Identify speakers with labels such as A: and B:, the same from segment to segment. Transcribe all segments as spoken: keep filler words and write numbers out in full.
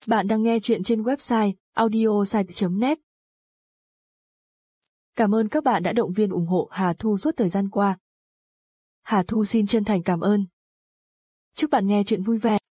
A: Bạn đang nghe chuyện trên website audiosite chấm net. Cảm ơn các bạn đã động viên ủng hộ Hà Thu suốt thời gian qua. Hà Thu xin chân thành cảm ơn. Chúc bạn nghe chuyện vui vẻ.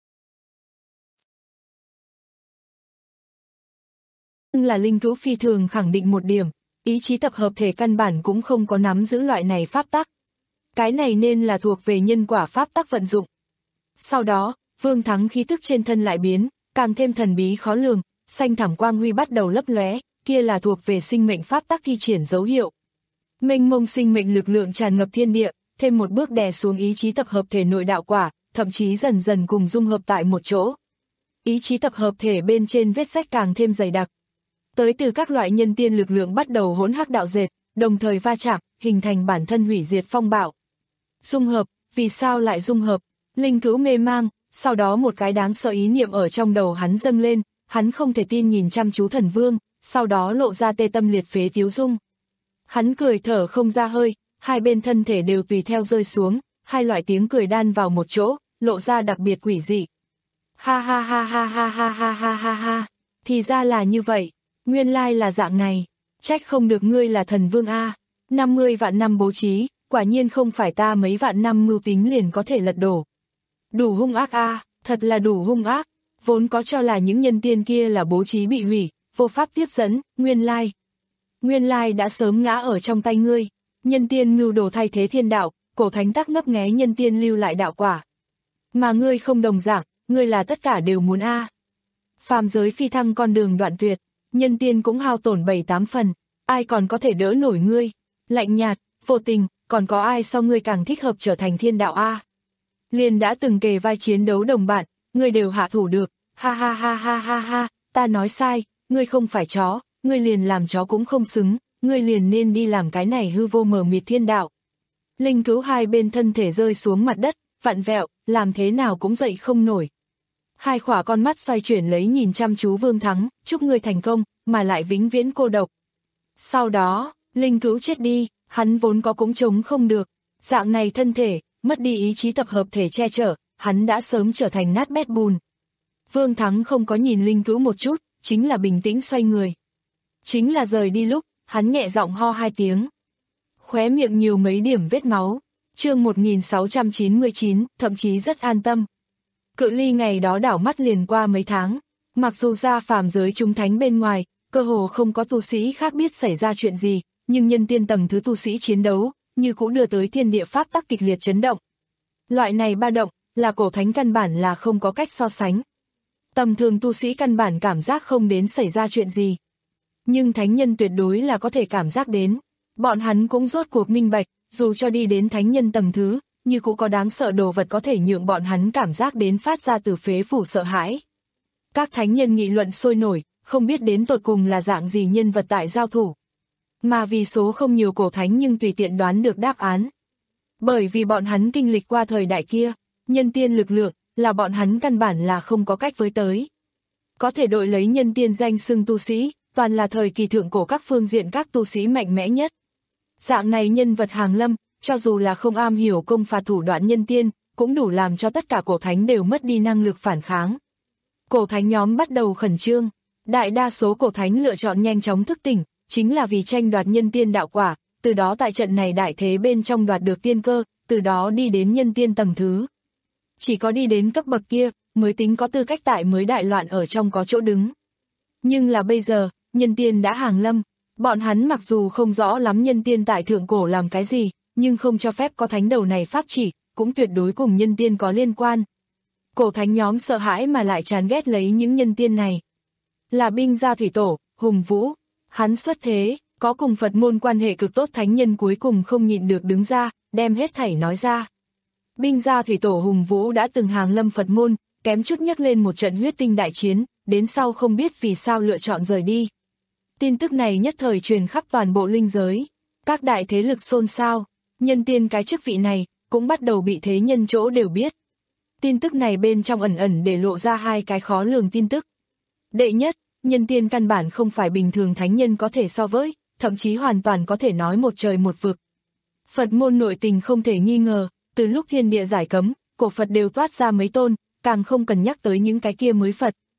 B: Nhưng là linh cữu phi thường khẳng định một điểm, ý chí tập hợp thể căn bản cũng không có nắm giữ loại này pháp tắc. Cái này nên là thuộc về nhân quả pháp tắc vận dụng. Sau đó, Vương Thắng khí tức trên thân lại biến, càng thêm thần bí khó lường, xanh thẳm quang huy bắt đầu lấp lóe, kia là thuộc về sinh mệnh pháp tắc thi triển dấu hiệu. Mênh mông sinh mệnh lực lượng tràn ngập thiên địa, thêm một bước đè xuống ý chí tập hợp thể nội đạo quả, thậm chí dần dần cùng dung hợp tại một chỗ. Ý chí tập hợp thể bên trên vết rách càng thêm dày đặc. Tới từ các loại nhân tiên lực lượng bắt đầu hỗn hắc đạo dệt, đồng thời va chạm, hình thành bản thân hủy diệt phong bạo. Dung hợp, vì sao lại dung hợp? Linh cữu mê mang, sau đó một cái đáng sợ ý niệm ở trong đầu hắn dâng lên, hắn không thể tin nhìn chăm chú thần vương, sau đó lộ ra tê tâm liệt phế tiếu dung. Hắn cười thở không ra hơi, hai bên thân thể đều tùy theo rơi xuống, hai loại tiếng cười đan vào một chỗ, lộ ra đặc biệt quỷ dị. Ha ha ha ha ha ha ha ha ha ha, thì ra là như vậy, nguyên lai là dạng này, trách không được ngươi là thần vương a, năm mươi vạn năm bố trí, quả nhiên không phải ta mấy vạn năm mưu tính liền có thể lật đổ. Đủ hung ác a, thật là đủ hung ác, vốn có cho là những nhân tiên kia là bố trí bị hủy, vô pháp tiếp dẫn, nguyên lai. Nguyên lai đã sớm ngã ở trong tay ngươi, nhân tiên mưu đồ thay thế thiên đạo, cổ thánh tắc ngấp nghé nhân tiên lưu lại đạo quả. Mà ngươi không đồng dạng, ngươi là tất cả đều muốn a. Phàm giới phi thăng con đường đoạn tuyệt, nhân tiên cũng hao tổn bảy tám phần, ai còn có thể đỡ nổi ngươi, lạnh nhạt, vô tình, còn có ai so ngươi càng thích hợp trở thành thiên đạo a. Liền đã từng kề vai chiến đấu đồng bạn, ngươi đều hạ thủ được, ha ha ha ha ha ha, ta nói sai, ngươi không phải chó, ngươi liền làm chó cũng không xứng, ngươi liền nên đi làm cái này hư vô mờ mịt thiên đạo. Linh cữu hai bên thân thể rơi xuống mặt đất, vặn vẹo, làm thế nào cũng dậy không nổi. Hai khỏa con mắt xoay chuyển lấy nhìn chăm chú Vương Thắng, chúc ngươi thành công, mà lại vĩnh viễn cô độc. Sau đó, linh cữu chết đi, hắn vốn có cũng chống không được, dạng này thân thể, mất đi ý chí tập hợp thể che chở, hắn đã sớm trở thành nát bét bùn. Vương Thắng không có nhìn linh cữu một chút, chính là bình tĩnh xoay người. Chính là rời đi lúc, hắn nhẹ giọng ho hai tiếng. Khóe miệng nhiều mấy điểm vết máu. Chương một nghìn sáu trăm chín mươi chín, thậm chí rất an tâm. Cự ly ngày đó đảo mắt liền qua mấy tháng. Mặc dù ra phàm giới chúng thánh bên ngoài, cơ hồ không có tu sĩ khác biết xảy ra chuyện gì, nhưng nhân tiên tầng thứ tu sĩ chiến đấu, như cũng đưa tới thiên địa pháp tắc kịch liệt chấn động. Loại này ba động, là cổ thánh căn bản là không có cách so sánh. Tầm thường tu sĩ căn bản cảm giác không đến xảy ra chuyện gì. Nhưng thánh nhân tuyệt đối là có thể cảm giác đến. Bọn hắn cũng rốt cuộc minh bạch, dù cho đi đến thánh nhân tầng thứ, như cũng có đáng sợ đồ vật có thể nhượng bọn hắn cảm giác đến phát ra từ phế phủ sợ hãi. Các thánh nhân nghị luận sôi nổi, không biết đến tột cùng là dạng gì nhân vật tại giao thủ. Mà vì số không nhiều cổ thánh nhưng tùy tiện đoán được đáp án. Bởi vì bọn hắn kinh lịch qua thời đại kia, nhân tiên lực lượng, là bọn hắn căn bản là không có cách với tới. Có thể đội lấy nhân tiên danh xưng tu sĩ, toàn là thời kỳ thượng cổ các phương diện các tu sĩ mạnh mẽ nhất. Dạng này nhân vật hàng lâm, cho dù là không am hiểu công phạt thủ đoạn nhân tiên, cũng đủ làm cho tất cả cổ thánh đều mất đi năng lực phản kháng. Cổ thánh nhóm bắt đầu khẩn trương, đại đa số cổ thánh lựa chọn nhanh chóng thức tỉnh, chính là vì tranh đoạt nhân tiên đạo quả, từ đó tại trận này đại thế bên trong đoạt được tiên cơ, từ đó đi đến nhân tiên tầng thứ. Chỉ có đi đến cấp bậc kia, mới tính có tư cách tại mới đại loạn ở trong có chỗ đứng. Nhưng là bây giờ, nhân tiên đã hàng lâm, bọn hắn mặc dù không rõ lắm nhân tiên tại thượng cổ làm cái gì, nhưng không cho phép có thánh đầu này pháp chỉ, cũng tuyệt đối cùng nhân tiên có liên quan. Cổ thánh nhóm sợ hãi mà lại chán ghét lấy những nhân tiên này. Là binh gia thủy tổ, Hùng Vũ, hắn xuất thế, có cùng Phật môn quan hệ cực tốt thánh nhân cuối cùng không nhịn được đứng ra, đem hết thảy nói ra. Binh gia thủy tổ Hùng Vũ đã từng hàng lâm Phật môn, kém chút nhắc lên một trận huyết tinh đại chiến, đến sau không biết vì sao lựa chọn rời đi. Tin tức này nhất thời truyền khắp toàn bộ linh giới, các đại thế lực xôn xao, nhân tiên cái chức vị này, cũng bắt đầu bị thế nhân chỗ đều biết. Tin tức này bên trong ẩn ẩn để lộ ra hai cái khó lường tin tức. Đệ nhất, nhân tiên căn bản không phải bình thường thánh nhân có thể so với, thậm chí hoàn toàn có thể nói một trời một vực. Phật môn nội tình không thể nghi ngờ, từ lúc thiên địa giải cấm, cổ Phật đều toát ra mấy tôn, càng không cần nhắc tới những cái kia mới Phật,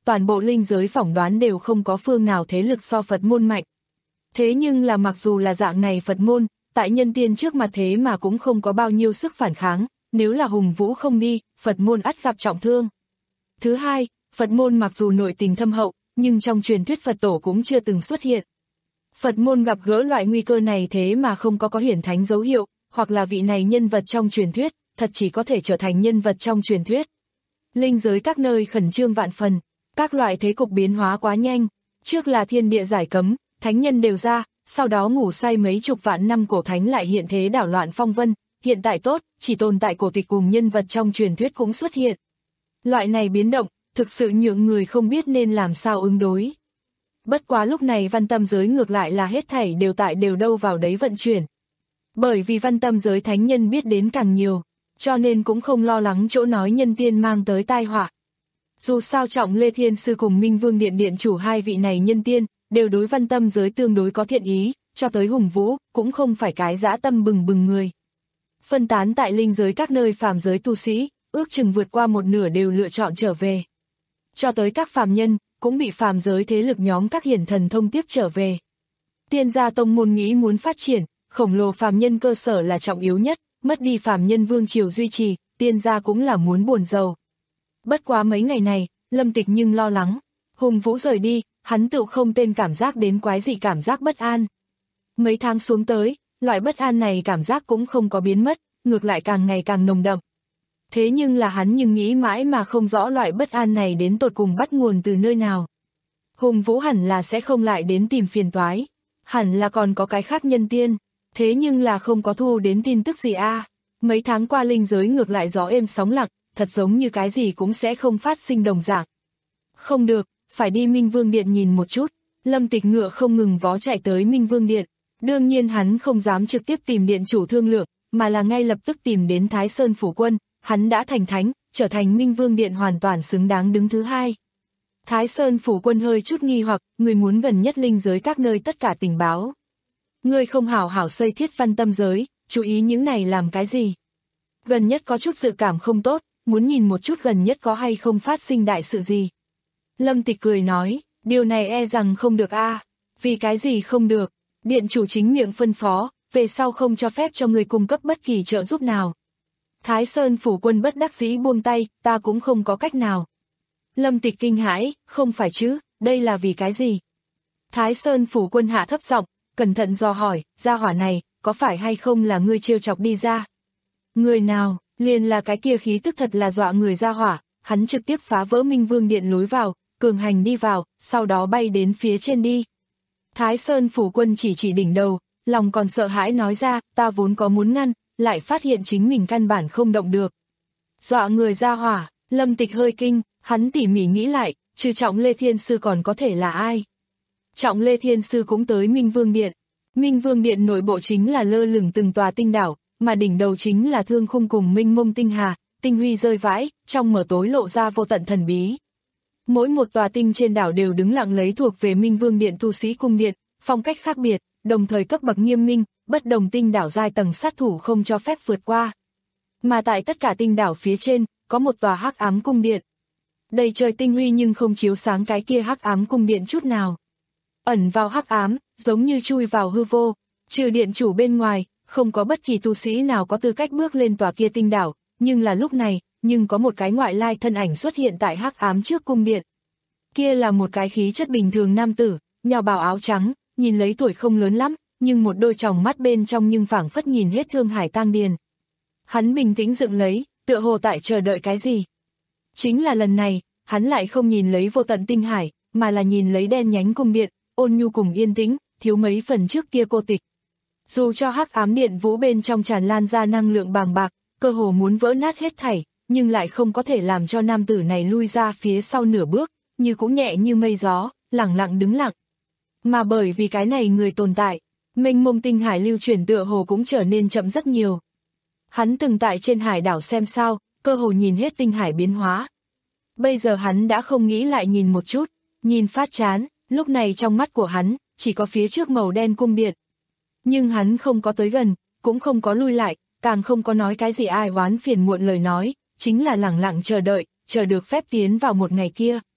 B: toàn bộ linh giới phỏng đoán đều không có phương nào thế lực so Phật môn mạnh. Thế nhưng là mặc dù là dạng này Phật môn, tại nhân tiên trước mặt thế mà cũng không có bao nhiêu sức phản kháng, nếu là Hùng Vũ không đi, Phật môn ắt gặp trọng thương. Thứ hai, Phật môn mặc dù nội tình thâm hậu, nhưng trong truyền thuyết Phật tổ cũng chưa từng xuất hiện. Phật môn gặp gỡ loại nguy cơ này thế mà không có có hiển thánh dấu hiệu, hoặc là vị này nhân vật trong truyền thuyết, thật chỉ có thể trở thành nhân vật trong truyền thuyết. Linh giới các nơi khẩn trương vạn phần, các loại thế cục biến hóa quá nhanh, trước là thiên địa giải cấm, thánh nhân đều ra, sau đó ngủ say mấy chục vạn năm cổ thánh lại hiện thế đảo loạn phong vân, hiện tại tốt, chỉ tồn tại cổ tịch cùng nhân vật trong truyền thuyết cũng xuất hiện. Loại này biến động, thực sự nhượng người không biết nên làm sao ứng đối. Bất quá lúc này văn tâm giới ngược lại là hết thảy đều tại đều đâu vào đấy vận chuyển. Bởi vì văn tâm giới thánh nhân biết đến càng nhiều, cho nên cũng không lo lắng chỗ nói nhân tiên mang tới tai họa. Dù sao Trọng Lê Thiên Sư cùng Minh Vương Điện Điện chủ hai vị này nhân tiên, đều đối văn tâm giới tương đối có thiện ý, cho tới Hùng Vũ, cũng không phải cái dã tâm bừng bừng người. Phân tán tại linh giới các nơi phàm giới tu sĩ, ước chừng vượt qua một nửa đều lựa chọn trở về. Cho tới các phàm nhân, cũng bị phàm giới thế lực nhóm các hiển thần thông tiếp trở về. Tiên gia tông môn nghĩ muốn phát triển, khổng lồ phàm nhân cơ sở là trọng yếu nhất, mất đi phàm nhân vương triều duy trì, tiên gia cũng là muốn buồn giàu. Bất quá mấy ngày này, Lâm Tịch nhưng lo lắng, Hùng Vũ rời đi, hắn tự không tên cảm giác đến quái dị cảm giác bất an. Mấy tháng xuống tới, loại bất an này cảm giác cũng không có biến mất, ngược lại càng ngày càng nồng đậm. Thế nhưng là hắn nhưng nghĩ mãi mà không rõ loại bất an này đến tột cùng bắt nguồn từ nơi nào. Hùng Vũ hẳn là sẽ không lại đến tìm phiền toái, hẳn là còn có cái khác nhân tiên, thế nhưng là không có thu đến tin tức gì a. À. Mấy tháng qua linh giới ngược lại gió êm sóng lặng, thật giống như cái gì cũng sẽ không phát sinh đồng dạng. Không được, phải đi Minh Vương Điện nhìn một chút. Lâm Tịch ngựa không ngừng vó chạy tới Minh Vương Điện. Đương nhiên hắn không dám trực tiếp tìm điện chủ thương lượng, mà là ngay lập tức tìm đến Thái Sơn Phủ Quân. Hắn đã thành thánh, trở thành Minh Vương Điện hoàn toàn xứng đáng đứng thứ hai. Thái Sơn Phủ Quân hơi chút nghi hoặc, người muốn gần nhất linh giới các nơi tất cả tình báo. Người không hảo hảo xây thiết văn tâm giới, chú ý những này làm cái gì? Gần nhất có chút dự cảm không tốt, muốn nhìn một chút gần nhất có hay không phát sinh đại sự gì. Lâm Tịch cười nói, điều này e rằng không được a. À. Vì cái gì không được? Điện chủ chính miệng phân phó, về sau không cho phép cho người cung cấp bất kỳ trợ giúp nào. Thái Sơn Phủ Quân bất đắc dĩ buông tay, ta cũng không có cách nào. Lâm Tịch kinh hãi, không phải chứ, đây là vì cái gì? Thái Sơn Phủ Quân hạ thấp giọng, cẩn thận dò hỏi, gia hỏa này, có phải hay không là ngươi trêu chọc đi ra? Người nào, liền là cái kia khí tức thật là dọa người gia hỏa, hắn trực tiếp phá vỡ Minh Vương Điện lối vào, cường hành đi vào, sau đó bay đến phía trên đi. Thái Sơn Phủ Quân chỉ chỉ đỉnh đầu, lòng còn sợ hãi nói ra, ta vốn có muốn ngăn, lại phát hiện chính mình căn bản không động được. Dọa người gia hỏa, Lâm Tịch hơi kinh, hắn tỉ mỉ nghĩ lại, trừ Trọng Lê Thiên Sư còn có thể là ai? Trọng Lê Thiên Sư cũng tới Minh Vương Điện. Minh Vương Điện nội bộ chính là lơ lửng từng tòa tinh đảo, mà đỉnh đầu chính là thương khung cùng minh mông tinh hà, tinh huy rơi vãi, trong mở tối lộ ra vô tận thần bí. Mỗi một tòa tinh trên đảo đều đứng lặng lấy thuộc về Minh Vương Điện tu sĩ cung điện, phong cách khác biệt, đồng thời cấp bậc nghiêm minh, bất đồng tinh đảo giai tầng sát thủ không cho phép vượt qua. Mà tại tất cả tinh đảo phía trên, có một tòa hắc ám cung điện. Đầy trời tinh huy nhưng không chiếu sáng cái kia hắc ám cung điện chút nào. Ẩn vào hắc ám, giống như chui vào hư vô, trừ điện chủ bên ngoài, không có bất kỳ tu sĩ nào có tư cách bước lên tòa kia tinh đảo, nhưng là lúc này, nhưng có một cái ngoại lai thân ảnh xuất hiện tại hắc ám trước cung điện. Kia là một cái khí chất bình thường nam tử, nhào bào áo trắng, nhìn lấy tuổi không lớn lắm, nhưng một đôi tròng mắt bên trong nhưng phảng phất nhìn hết Thương Hải Tang Điền. Hắn bình tĩnh dựng lấy, tựa hồ tại chờ đợi cái gì. Chính là lần này, hắn lại không nhìn lấy vô tận tinh hải, mà là nhìn lấy đen nhánh cung điện, ôn nhu cùng yên tĩnh, thiếu mấy phần trước kia cô tịch. Dù cho hắc ám điện vũ bên trong tràn lan ra năng lượng bàng bạc, cơ hồ muốn vỡ nát hết thảy, nhưng lại không có thể làm cho nam tử này lui ra phía sau nửa bước, như cũng nhẹ như mây gió, lẳng lặng đứng lặng. Mà bởi vì cái này người tồn tại, mênh mông tinh hải lưu chuyển tựa hồ cũng trở nên chậm rất nhiều. Hắn từng tại trên hải đảo xem sao, cơ hồ nhìn hết tinh hải biến hóa. Bây giờ hắn đã không nghĩ lại nhìn một chút, nhìn phát chán, lúc này trong mắt của hắn, chỉ có phía trước màu đen cung điện. Nhưng hắn không có tới gần, cũng không có lui lại, càng không có nói cái gì ai oán phiền muộn lời nói, chính là lẳng lặng chờ đợi, chờ được phép tiến vào một ngày kia.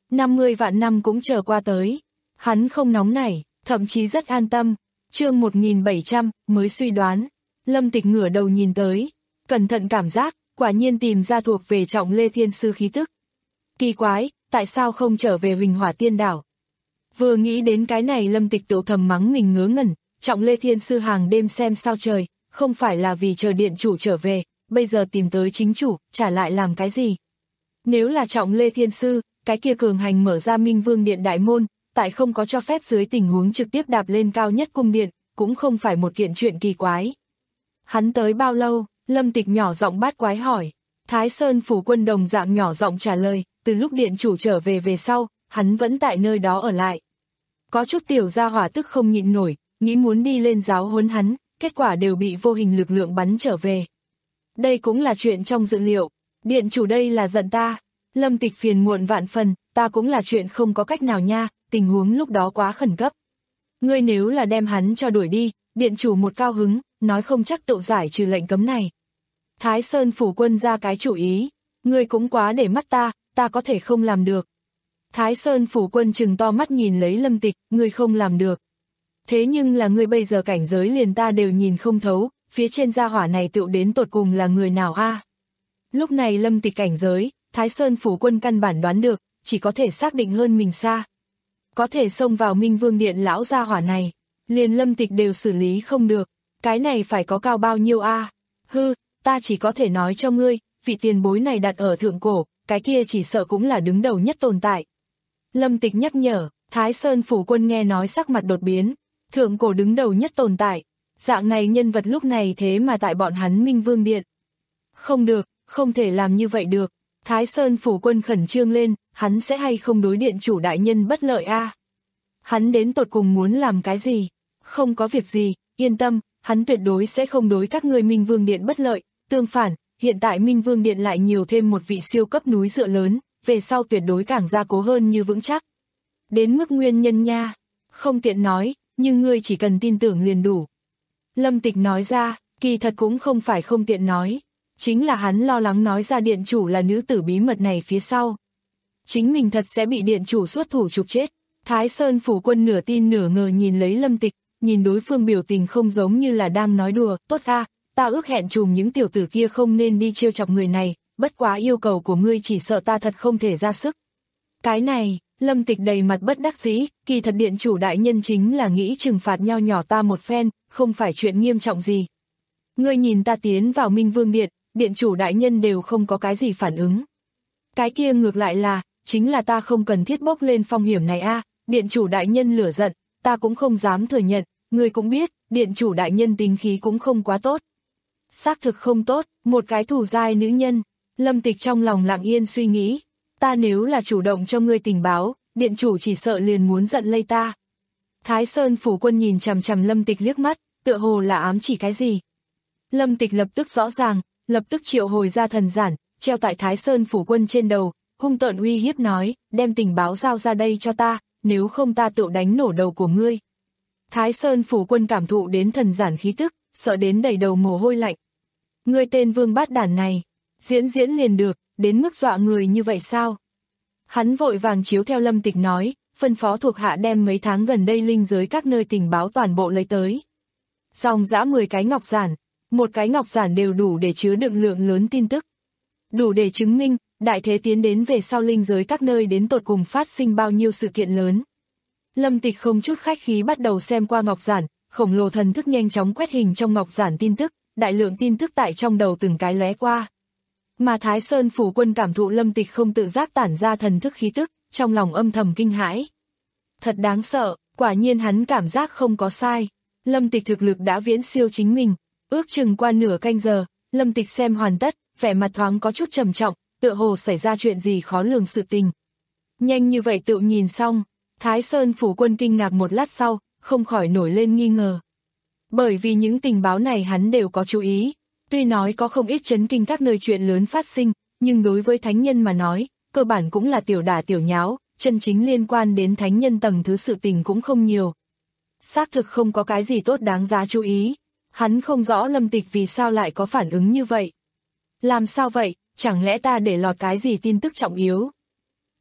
B: năm mươi vạn năm cũng chờ qua tới. Hắn không nóng nảy, thậm chí rất an tâm. Chương một nghìn bảy trăm, mới suy đoán. Lâm Tịch ngửa đầu nhìn tới, cẩn thận cảm giác, quả nhiên tìm ra thuộc về Trọng Lê Thiên Sư khí tức. Kỳ quái, tại sao không trở về Huỳnh Hỏa Tiên Đảo? Vừa nghĩ đến cái này Lâm Tịch tự thầm mắng mình ngớ ngẩn, Trọng Lê Thiên Sư hàng đêm xem sao trời, không phải là vì chờ điện chủ trở về, bây giờ tìm tới chính chủ, trả lại làm cái gì? Nếu là Trọng Lê Thiên Sư, cái kia cường hành mở ra Minh Vương Điện đại môn, tại không có cho phép dưới tình huống trực tiếp đạp lên cao nhất cung điện, cũng không phải một kiện chuyện kỳ quái. Hắn tới bao lâu? Lâm Tịch nhỏ giọng bát quái hỏi. Thái Sơn Phủ Quân đồng dạng nhỏ giọng trả lời, từ lúc điện chủ trở về về sau, hắn vẫn tại nơi đó ở lại. Có chút tiểu gia hỏa tức không nhịn nổi, nghĩ muốn đi lên giáo huấn hắn, kết quả đều bị vô hình lực lượng bắn trở về. Đây cũng là chuyện trong dự liệu, điện chủ đây là giận ta. Lâm Tịch phiền muộn vạn phần, ta cũng là chuyện không có cách nào nha, tình huống lúc đó quá khẩn cấp. Ngươi nếu là đem hắn cho đuổi đi, điện chủ một cao hứng, nói không chắc tự giải trừ lệnh cấm này. Thái Sơn Phủ Quân ra cái chủ ý, ngươi cũng quá để mắt ta, ta có thể không làm được. Thái Sơn Phủ Quân trừng to mắt nhìn lấy Lâm Tịch, ngươi không làm được. Thế nhưng là ngươi bây giờ cảnh giới liền ta đều nhìn không thấu, phía trên gia hỏa này tựu đến tột cùng là người nào a? Lúc này Lâm Tịch cảnh giới, Thái Sơn Phủ Quân căn bản đoán được, chỉ có thể xác định hơn mình xa. Có thể xông vào Minh Vương Điện lão gia hỏa này, liền Lâm Tịch đều xử lý không được, cái này phải có cao bao nhiêu a? Hư, ta chỉ có thể nói cho ngươi, vị tiền bối này đặt ở thượng cổ, cái kia chỉ sợ cũng là đứng đầu nhất tồn tại. Lâm Tịch nhắc nhở, Thái Sơn Phủ Quân nghe nói sắc mặt đột biến, thượng cổ đứng đầu nhất tồn tại, dạng này nhân vật lúc này thế mà tại bọn hắn Minh Vương Điện. Không được, không thể làm như vậy được. Thái Sơn Phủ Quân khẩn trương lên, hắn sẽ hay không đối điện chủ đại nhân bất lợi a? Hắn đến tột cùng muốn làm cái gì? Không có việc gì, yên tâm, hắn tuyệt đối sẽ không đối các ngươi Minh Vương Điện bất lợi, tương phản, hiện tại Minh Vương Điện lại nhiều thêm một vị siêu cấp núi dựa lớn, về sau tuyệt đối càng gia cố hơn như vững chắc. Đến mức nguyên nhân nha, không tiện nói, nhưng ngươi chỉ cần tin tưởng liền đủ. Lâm Tịch nói ra, kỳ thật cũng không phải không tiện nói. Chính là hắn lo lắng nói ra điện chủ là nữ tử bí mật này phía sau. Chính mình thật sẽ bị điện chủ xuất thủ chụp chết. Thái Sơn Phủ Quân nửa tin nửa ngờ nhìn lấy Lâm Tịch, nhìn đối phương biểu tình không giống như là đang nói đùa. Tốt a, ta ước hẹn trùm những tiểu tử kia không nên đi trêu chọc người này, bất quá yêu cầu của ngươi chỉ sợ ta thật không thể ra sức. Cái này, Lâm Tịch đầy mặt bất đắc dĩ, kỳ thật điện chủ đại nhân chính là nghĩ trừng phạt nho nhỏ ta một phen, không phải chuyện nghiêm trọng gì. Ngươi nhìn ta tiến vào Minh Vương Điện, điện chủ đại nhân đều không có cái gì phản ứng. Cái kia ngược lại là, chính là ta không cần thiết bốc lên phong hiểm này a, điện chủ đại nhân lửa giận, ta cũng không dám thừa nhận, ngươi cũng biết, điện chủ đại nhân tính khí cũng không quá tốt. Xác thực không tốt, một cái thù dai nữ nhân, Lâm Tịch trong lòng lặng yên suy nghĩ, ta nếu là chủ động cho ngươi tình báo, điện chủ chỉ sợ liền muốn giận lây ta. Thái Sơn Phủ Quân nhìn chằm chằm Lâm Tịch liếc mắt, tựa hồ là ám chỉ cái gì. Lâm Tịch lập tức rõ ràng, lập tức triệu hồi ra thần giản, treo tại Thái Sơn Phủ Quân trên đầu, hung tợn uy hiếp nói, đem tình báo giao ra đây cho ta, nếu không ta tự đánh nổ đầu của ngươi. Thái Sơn Phủ Quân cảm thụ đến thần giản khí tức, sợ đến đầy đầu mồ hôi lạnh. Ngươi tên vương bát đản này, diễn diễn liền được, đến mức dọa người như vậy sao? Hắn vội vàng chiếu theo Lâm Tịch nói, phân phó thuộc hạ đem mấy tháng gần đây linh giới các nơi tình báo toàn bộ lấy tới. Dòng dã mười cái ngọc giản, một cái ngọc giản đều đủ để chứa đựng lượng lớn tin tức. Đủ để chứng minh, đại thế tiến đến về sau linh giới các nơi đến tột cùng phát sinh bao nhiêu sự kiện lớn. Lâm Tịch không chút khách khí bắt đầu xem qua ngọc giản, khổng lồ thần thức nhanh chóng quét hình trong ngọc giản tin tức, đại lượng tin tức tại trong đầu từng cái lóe qua. Mà Thái Sơn Phủ Quân cảm thụ Lâm Tịch không tự giác tản ra thần thức khí tức, trong lòng âm thầm kinh hãi. Thật đáng sợ, quả nhiên hắn cảm giác không có sai. Lâm Tịch thực lực đã viễn siêu chính mình. Ước chừng qua nửa canh giờ, Lâm Tịch xem hoàn tất, vẻ mặt thoáng có chút trầm trọng, tựa hồ xảy ra chuyện gì khó lường sự tình. Nhanh như vậy tự nhìn xong, Thái Sơn Phủ Quân kinh ngạc một lát sau, không khỏi nổi lên nghi ngờ. Bởi vì những tình báo này hắn đều có chú ý, tuy nói có không ít chấn kinh các nơi chuyện lớn phát sinh, nhưng đối với thánh nhân mà nói, cơ bản cũng là tiểu đả tiểu nháo, chân chính liên quan đến thánh nhân tầng thứ sự tình cũng không nhiều. Xác thực không có cái gì tốt đáng giá chú ý. Hắn không rõ Lâm Tịch vì sao lại có phản ứng như vậy. Làm sao vậy, chẳng lẽ ta để lọt cái gì tin tức trọng yếu?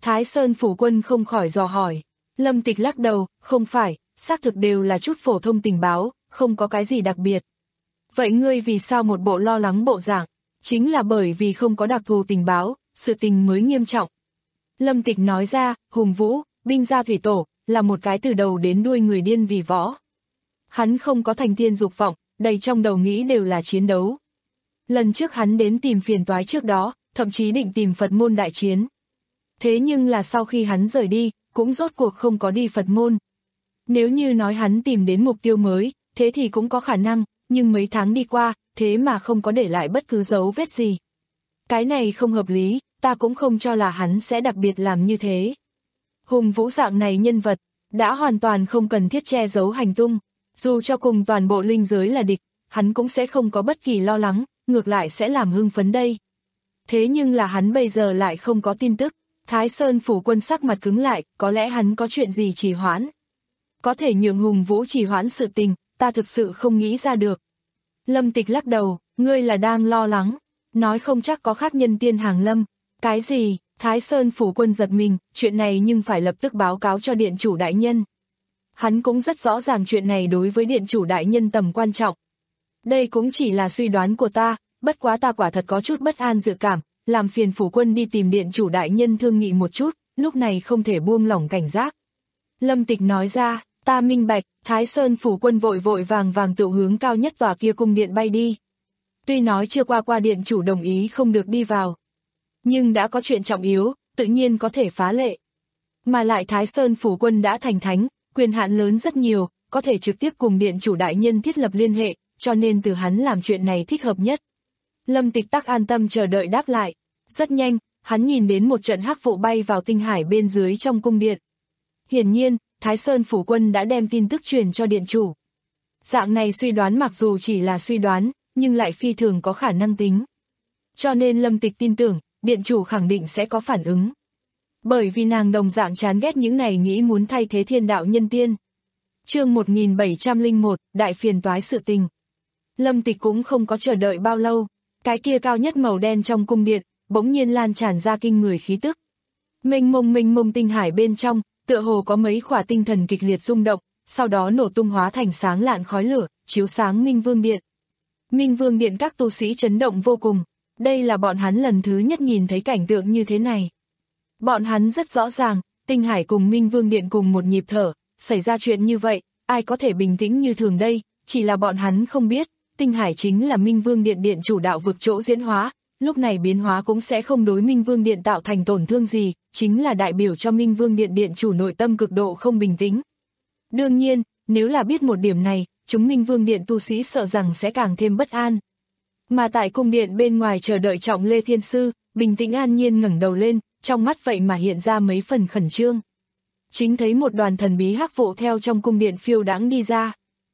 B: Thái Sơn Phủ Quân không khỏi dò hỏi. Lâm Tịch lắc đầu, không phải, xác thực đều là chút phổ thông tình báo, không có cái gì đặc biệt. Vậy ngươi vì sao một bộ lo lắng bộ dạng? Chính là bởi vì không có đặc thù tình báo, sự tình mới nghiêm trọng. Lâm Tịch nói ra, Hùng Vũ, binh gia thủy tổ, là một cái từ đầu đến đuôi người điên vì võ. Hắn không có thành tiên dục vọng, đầy trong đầu nghĩ đều là chiến đấu. Lần trước hắn đến tìm phiền toái trước đó, thậm chí định tìm Phật môn đại chiến. Thế nhưng là sau khi hắn rời đi, cũng rốt cuộc không có đi Phật môn. Nếu như nói hắn tìm đến mục tiêu mới, thế thì cũng có khả năng, nhưng mấy tháng đi qua, thế mà không có để lại bất cứ dấu vết gì. Cái này không hợp lý, ta cũng không cho là hắn sẽ đặc biệt làm như thế. Hùng Vũ dạng này nhân vật, đã hoàn toàn không cần thiết che giấu hành tung, dù cho cùng toàn bộ linh giới là địch, hắn cũng sẽ không có bất kỳ lo lắng, ngược lại sẽ làm hưng phấn đây. Thế nhưng là hắn bây giờ lại không có tin tức, Thái Sơn Phủ Quân sắc mặt cứng lại, có lẽ hắn có chuyện gì trì hoãn. Có thể nhường Hùng Vũ trì hoãn sự tình, ta thực sự không nghĩ ra được. Lâm Tịch lắc đầu, ngươi là đang lo lắng, nói không chắc có khác nhân tiên hàng lâm. Cái gì? Thái Sơn Phủ Quân giật mình, chuyện này nhưng phải lập tức báo cáo cho điện chủ đại nhân. Hắn cũng rất rõ ràng chuyện này đối với điện chủ đại nhân tầm quan trọng. Đây cũng chỉ là suy đoán của ta, bất quá ta quả thật có chút bất an dự cảm, làm phiền Phủ Quân đi tìm điện chủ đại nhân thương nghị một chút, lúc này không thể buông lỏng cảnh giác. Lâm Tịch nói ra, ta minh bạch, Thái Sơn Phủ Quân vội vội vàng vàng tự hướng cao nhất tòa kia cung điện bay đi. Tuy nói chưa qua qua điện chủ đồng ý không được đi vào, nhưng đã có chuyện trọng yếu, tự nhiên có thể phá lệ. Mà lại Thái Sơn Phủ Quân đã thành thánh, quyền hạn lớn rất nhiều, có thể trực tiếp cùng điện chủ đại nhân thiết lập liên hệ, cho nên từ hắn làm chuyện này thích hợp nhất. Lâm Tịch tắc an tâm chờ đợi đáp lại. Rất nhanh, hắn nhìn đến một trận hắc vụ bay vào tinh hải bên dưới trong cung điện. Hiển nhiên, Thái Sơn Phủ Quân đã đem tin tức truyền cho điện chủ. Dạng này suy đoán mặc dù chỉ là suy đoán, nhưng lại phi thường có khả năng tính. Cho nên Lâm Tịch tin tưởng, điện chủ khẳng định sẽ có phản ứng. Bởi vì nàng đồng dạng chán ghét những này nghĩ muốn thay thế thiên đạo nhân tiên. Chương một nghìn bảy trăm lẻ một, đại phiền toái sự tình. Lâm Tịch cũng không có chờ đợi bao lâu, cái kia cao nhất màu đen trong cung điện, bỗng nhiên lan tràn ra kinh người khí tức. Mênh mông mênh mông tinh hải bên trong, tựa hồ có mấy khỏa tinh thần kịch liệt rung động, sau đó nổ tung hóa thành sáng lạn khói lửa, chiếu sáng Minh Vương Điện. Minh Vương Điện các tu sĩ chấn động vô cùng, đây là bọn hắn lần thứ nhất nhìn thấy cảnh tượng như thế này. Bọn hắn rất rõ ràng, tinh hải cùng Minh Vương Điện cùng một nhịp thở, xảy ra chuyện như vậy, ai có thể bình tĩnh như thường đây, chỉ là bọn hắn không biết, tinh hải chính là Minh Vương Điện điện chủ đạo vực chỗ diễn hóa, lúc này biến hóa cũng sẽ không đối Minh Vương Điện tạo thành tổn thương gì, chính là đại biểu cho Minh Vương Điện điện chủ nội tâm cực độ không bình tĩnh. Đương nhiên, nếu là biết một điểm này, chúng Minh Vương Điện tu sĩ sợ rằng sẽ càng thêm bất an. Mà tại cung điện bên ngoài chờ đợi Trọng Lê Thiên Sư, bình tĩnh an nhiên ngẩng đầu lên, trong mắt vậy mà hiện ra mấy phần khẩn trương. Chính thấy một đoàn thần bí hắc vụ theo trong cung điện phiêu đãng đi ra.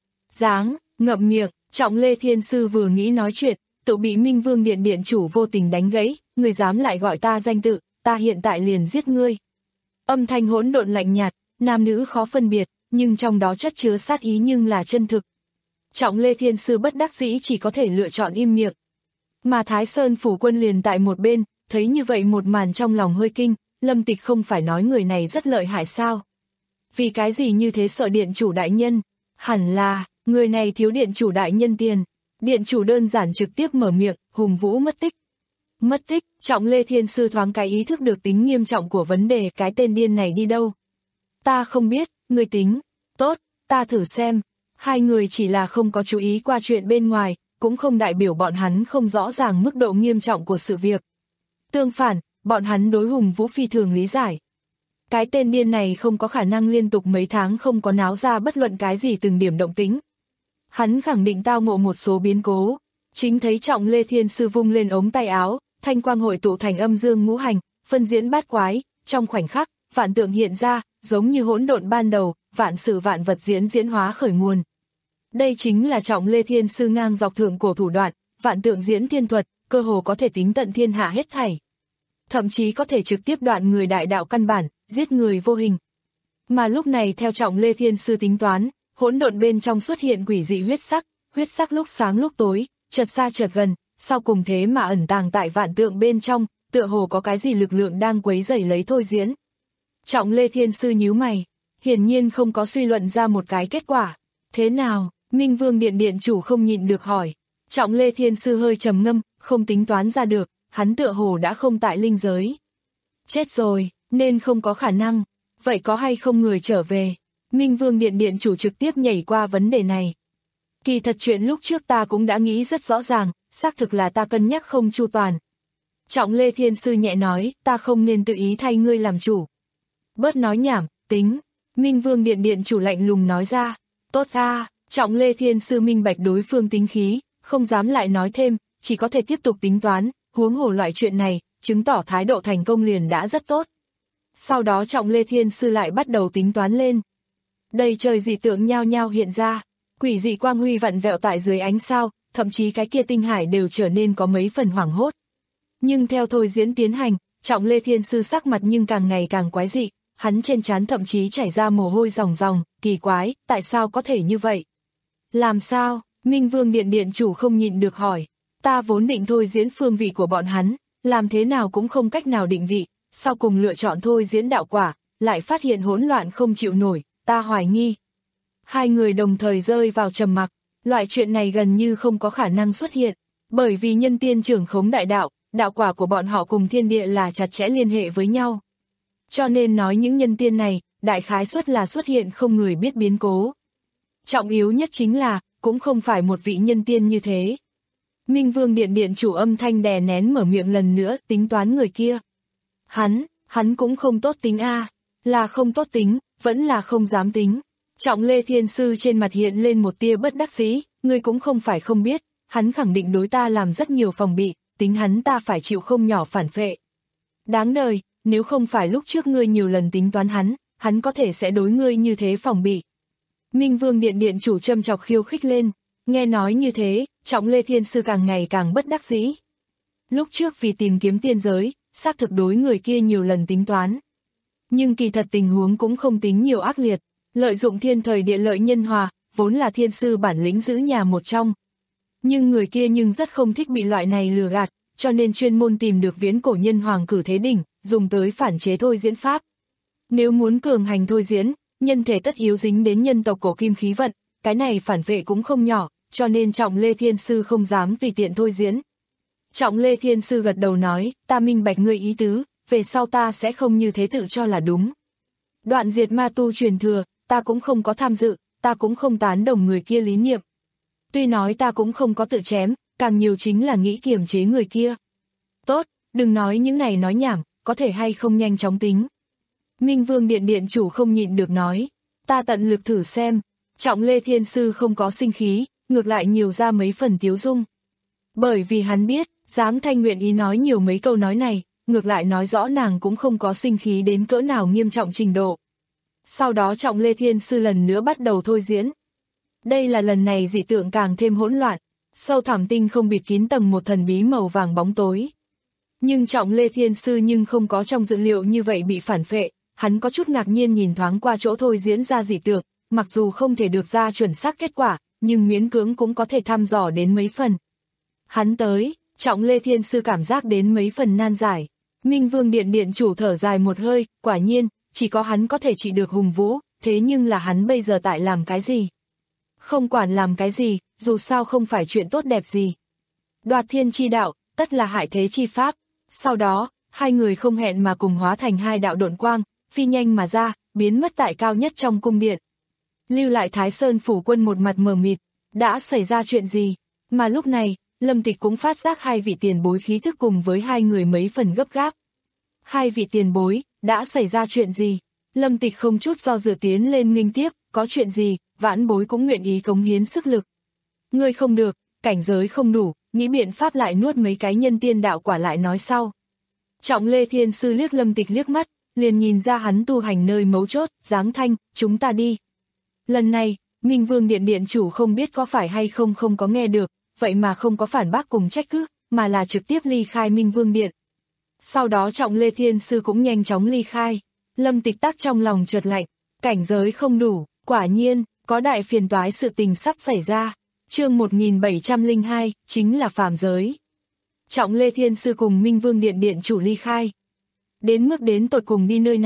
B: Dáng, ngậm miệng, Trọng Lê Thiên Sư vừa nghĩ nói chuyện, tự bị Minh Vương Điện điện chủ vô tình đánh gãy, người dám lại gọi ta danh tự, ta hiện tại liền giết ngươi. Âm thanh hỗn độn lạnh nhạt, nam nữ khó phân biệt, nhưng trong đó chất chứa sát ý nhưng là chân thực. Trọng Lê Thiên Sư bất đắc dĩ chỉ có thể lựa chọn im miệng. Mà Thái Sơn Phủ Quân liền tại một bên, thấy như vậy một màn trong lòng hơi kinh, Lâm Tịch không phải nói người này rất lợi hại sao? Vì cái gì như thế sợ điện chủ đại nhân? Hẳn là, người này thiếu điện chủ đại nhân tiền. Điện chủ đơn giản trực tiếp mở miệng, Hùng Vũ mất tích. Mất tích, Trọng Lê Thiên Sư thoáng cái ý thức được tính nghiêm trọng của vấn đề, cái tên điên này đi đâu? Ta không biết, người tính. Tốt, ta thử xem. Hai người chỉ là không có chú ý qua chuyện bên ngoài, cũng không đại biểu bọn hắn không rõ ràng mức độ nghiêm trọng của sự việc. Tương phản, bọn hắn đối Hùng Vũ phi thường lý giải. Cái tên điên này không có khả năng liên tục mấy tháng không có náo ra bất luận cái gì từng điểm động tĩnh. Hắn khẳng định tao ngộ một số biến cố. Chính thấy Trọng Lê Thiên Sư vung lên ống tay áo, thanh quang hội tụ thành âm dương ngũ hành, phân diễn bát quái, trong khoảnh khắc, vạn tượng hiện ra, giống như hỗn độn ban đầu, vạn sự vạn vật diễn diễn hóa khởi nguồn. Đây chính là Trọng Lê Thiên Sư ngang dọc thượng cổ thủ đoạn, vạn tượng diễn thiên thuật, cơ hồ có thể tính tận thiên hạ hết thảy. Thậm chí có thể trực tiếp đoạn người đại đạo căn bản, giết người vô hình. Mà lúc này theo Trọng Lê Thiên Sư tính toán, hỗn độn bên trong xuất hiện quỷ dị huyết sắc, huyết sắc lúc sáng lúc tối, chợt xa chợt gần, sau cùng thế mà ẩn tàng tại vạn tượng bên trong, tựa hồ có cái gì lực lượng đang quấy rầy lấy thôi diễn, Trọng Lê Thiên Sư nhíu mày, hiển nhiên không có suy luận ra một cái kết quả. Thế nào? Minh Vương Điện Điện chủ không nhịn được hỏi. Trọng Lê Thiên Sư hơi trầm ngâm, không tính toán ra được, hắn tựa hồ đã không tại linh giới. Chết rồi, nên không có khả năng. Vậy có hay không người trở về? Minh Vương Điện Điện chủ trực tiếp nhảy qua vấn đề này. Kỳ thật chuyện lúc trước ta cũng đã nghĩ rất rõ ràng, xác thực là ta cân nhắc không chu toàn. Trọng Lê Thiên Sư nhẹ nói, ta không nên tự ý thay ngươi làm chủ. Bớt nói nhảm, tính. Minh Vương Điện Điện chủ lạnh lùng nói ra. Tốt a. Trọng Lê Thiên Sư minh bạch đối phương tính khí, không dám lại nói thêm, chỉ có thể tiếp tục tính toán, huống hồ loại chuyện này, chứng tỏ thái độ thành công liền đã rất tốt. Sau đó Trọng Lê Thiên Sư lại bắt đầu tính toán lên. Đầy trời dị tượng nhao nhao hiện ra, quỷ dị quang huy vặn vẹo tại dưới ánh sao, thậm chí cái kia tinh hải đều trở nên có mấy phần hoảng hốt. Nhưng theo thôi diễn tiến hành, Trọng Lê Thiên Sư sắc mặt nhưng càng ngày càng quái dị, hắn trên trán thậm chí chảy ra mồ hôi ròng ròng, kỳ quái, tại sao có thể như vậy? Làm sao? Minh Vương Điện Điện chủ không nhịn được hỏi. Ta vốn định thôi diễn phương vị của bọn hắn, làm thế nào cũng không cách nào định vị, sau cùng lựa chọn thôi diễn đạo quả, lại phát hiện hỗn loạn không chịu nổi, ta hoài nghi. Hai người đồng thời rơi vào trầm mặc, loại chuyện này gần như không có khả năng xuất hiện, bởi vì nhân tiên trưởng khống đại đạo, đạo quả của bọn họ cùng thiên địa là chặt chẽ liên hệ với nhau. Cho nên nói những nhân tiên này, đại khái suất là xuất hiện không người biết biến cố. Trọng yếu nhất chính là, cũng không phải một vị nhân tiên như thế. Minh Vương Điện Điện chủ âm thanh đè nén mở miệng lần nữa, tính toán người kia. Hắn, hắn cũng không tốt tính a, là không tốt tính, vẫn là không dám tính. Trọng Lê Thiên Sư trên mặt hiện lên một tia bất đắc dĩ, ngươi cũng không phải không biết, hắn khẳng định đối ta làm rất nhiều phòng bị, tính hắn ta phải chịu không nhỏ phản phệ. Đáng đời, nếu không phải lúc trước ngươi nhiều lần tính toán hắn, hắn có thể sẽ đối ngươi như thế phòng bị. Minh Vương Điện Điện chủ châm chọc khiêu khích lên, nghe nói như thế, Trọng Lê Thiên Sư càng ngày càng bất đắc dĩ. Lúc trước vì tìm kiếm tiên giới, xác thực đối người kia nhiều lần tính toán. Nhưng kỳ thật tình huống cũng không tính nhiều ác liệt, lợi dụng thiên thời địa lợi nhân hòa, vốn là thiên sư bản lĩnh giữ nhà một trong. Nhưng người kia nhưng rất không thích bị loại này lừa gạt, cho nên chuyên môn tìm được viễn cổ nhân hoàng cử thế đỉnh, dùng tới phản chế thôi diễn pháp. Nếu muốn cường hành thôi diễn, nhân thể tất yếu dính đến nhân tộc cổ kim khí vận, cái này phản vệ cũng không nhỏ, cho nên Trọng Lê Thiên Sư không dám tùy tiện thôi diễn. Trọng Lê Thiên Sư gật đầu nói, ta minh bạch ngươi ý tứ, về sau ta sẽ không như thế tự cho là đúng. Đoạn diệt ma tu truyền thừa, ta cũng không có tham dự, ta cũng không tán đồng người kia lý niệm. Tuy nói ta cũng không có tự chém, càng nhiều chính là nghĩ kiềm chế người kia. Tốt, đừng nói những này nói nhảm, có thể hay không nhanh chóng tính. Minh Vương Điện Điện chủ không nhịn được nói, ta tận lực thử xem. Trọng Lê Thiên Sư không có sinh khí, ngược lại nhiều ra mấy phần tiếu dung. Bởi vì hắn biết, Giáng Thanh nguyện ý nói nhiều mấy câu nói này, ngược lại nói rõ nàng cũng không có sinh khí đến cỡ nào nghiêm trọng trình độ. Sau đó Trọng Lê Thiên Sư lần nữa bắt đầu thôi diễn. Đây là lần này dị tượng càng thêm hỗn loạn, sâu thẳm tinh không bịt kín tầng một thần bí màu vàng bóng tối. Nhưng Trọng Lê Thiên Sư nhưng không có trong dự liệu như vậy bị phản phệ, hắn có chút ngạc nhiên nhìn thoáng qua chỗ thôi diễn ra dị tượng, mặc dù không thể được ra chuẩn xác kết quả, nhưng miễn cưỡng cũng có thể thăm dò đến mấy phần. Hắn tới, Trọng Lê Thiên Sư cảm giác đến mấy phần nan giải. Minh Vương Điện Điện chủ thở dài một hơi, quả nhiên, chỉ có hắn có thể trị được Hùng Vũ, thế nhưng là hắn bây giờ tại làm cái gì? Không quản làm cái gì, dù sao không phải chuyện tốt đẹp gì. Đoạt thiên chi đạo, tất là hại thế chi pháp. Sau đó, hai người không hẹn mà cùng hóa thành hai đạo độn quang, phi nhanh mà ra, biến mất tại cao nhất trong cung điện. Lưu lại Thái Sơn phủ quân một mặt mờ mịt, đã xảy ra chuyện gì? Mà lúc này, Lâm Tịch cũng phát giác hai vị tiền bối khí thức cùng với hai người mấy phần gấp gáp. Hai vị tiền bối, đã xảy ra chuyện gì? Lâm Tịch không chút do dự tiến lên nghênh tiếp, có chuyện gì, vãn bối cũng nguyện ý cống hiến sức lực. Ngươi không được, cảnh giới không đủ, nghĩ biện pháp lại nuốt mấy cái nhân tiên đạo quả lại nói sau. Trọng Lê Thiên Sư liếc Lâm Tịch liếc mắt, liền nhìn ra hắn tu hành nơi mấu chốt, Giáng Thanh, chúng ta đi. Lần này, Minh Vương Điện Điện chủ không biết có phải hay không không có nghe được, vậy mà không có phản bác cùng trách cứ, mà là trực tiếp ly khai Minh Vương Điện. Sau đó Trọng Lê Thiên Sư cũng nhanh chóng ly khai, Lâm Tịch tắc trong lòng chợt lạnh, cảnh giới không đủ, quả nhiên, có đại phiền toái sự tình sắp xảy ra. Chương một nghìn bảy trăm lẻ hai, chính là phàm giới. Trọng Lê Thiên Sư cùng Minh Vương Điện Điện chủ ly khai. Đến mức đến tột cùng đi nơi nào,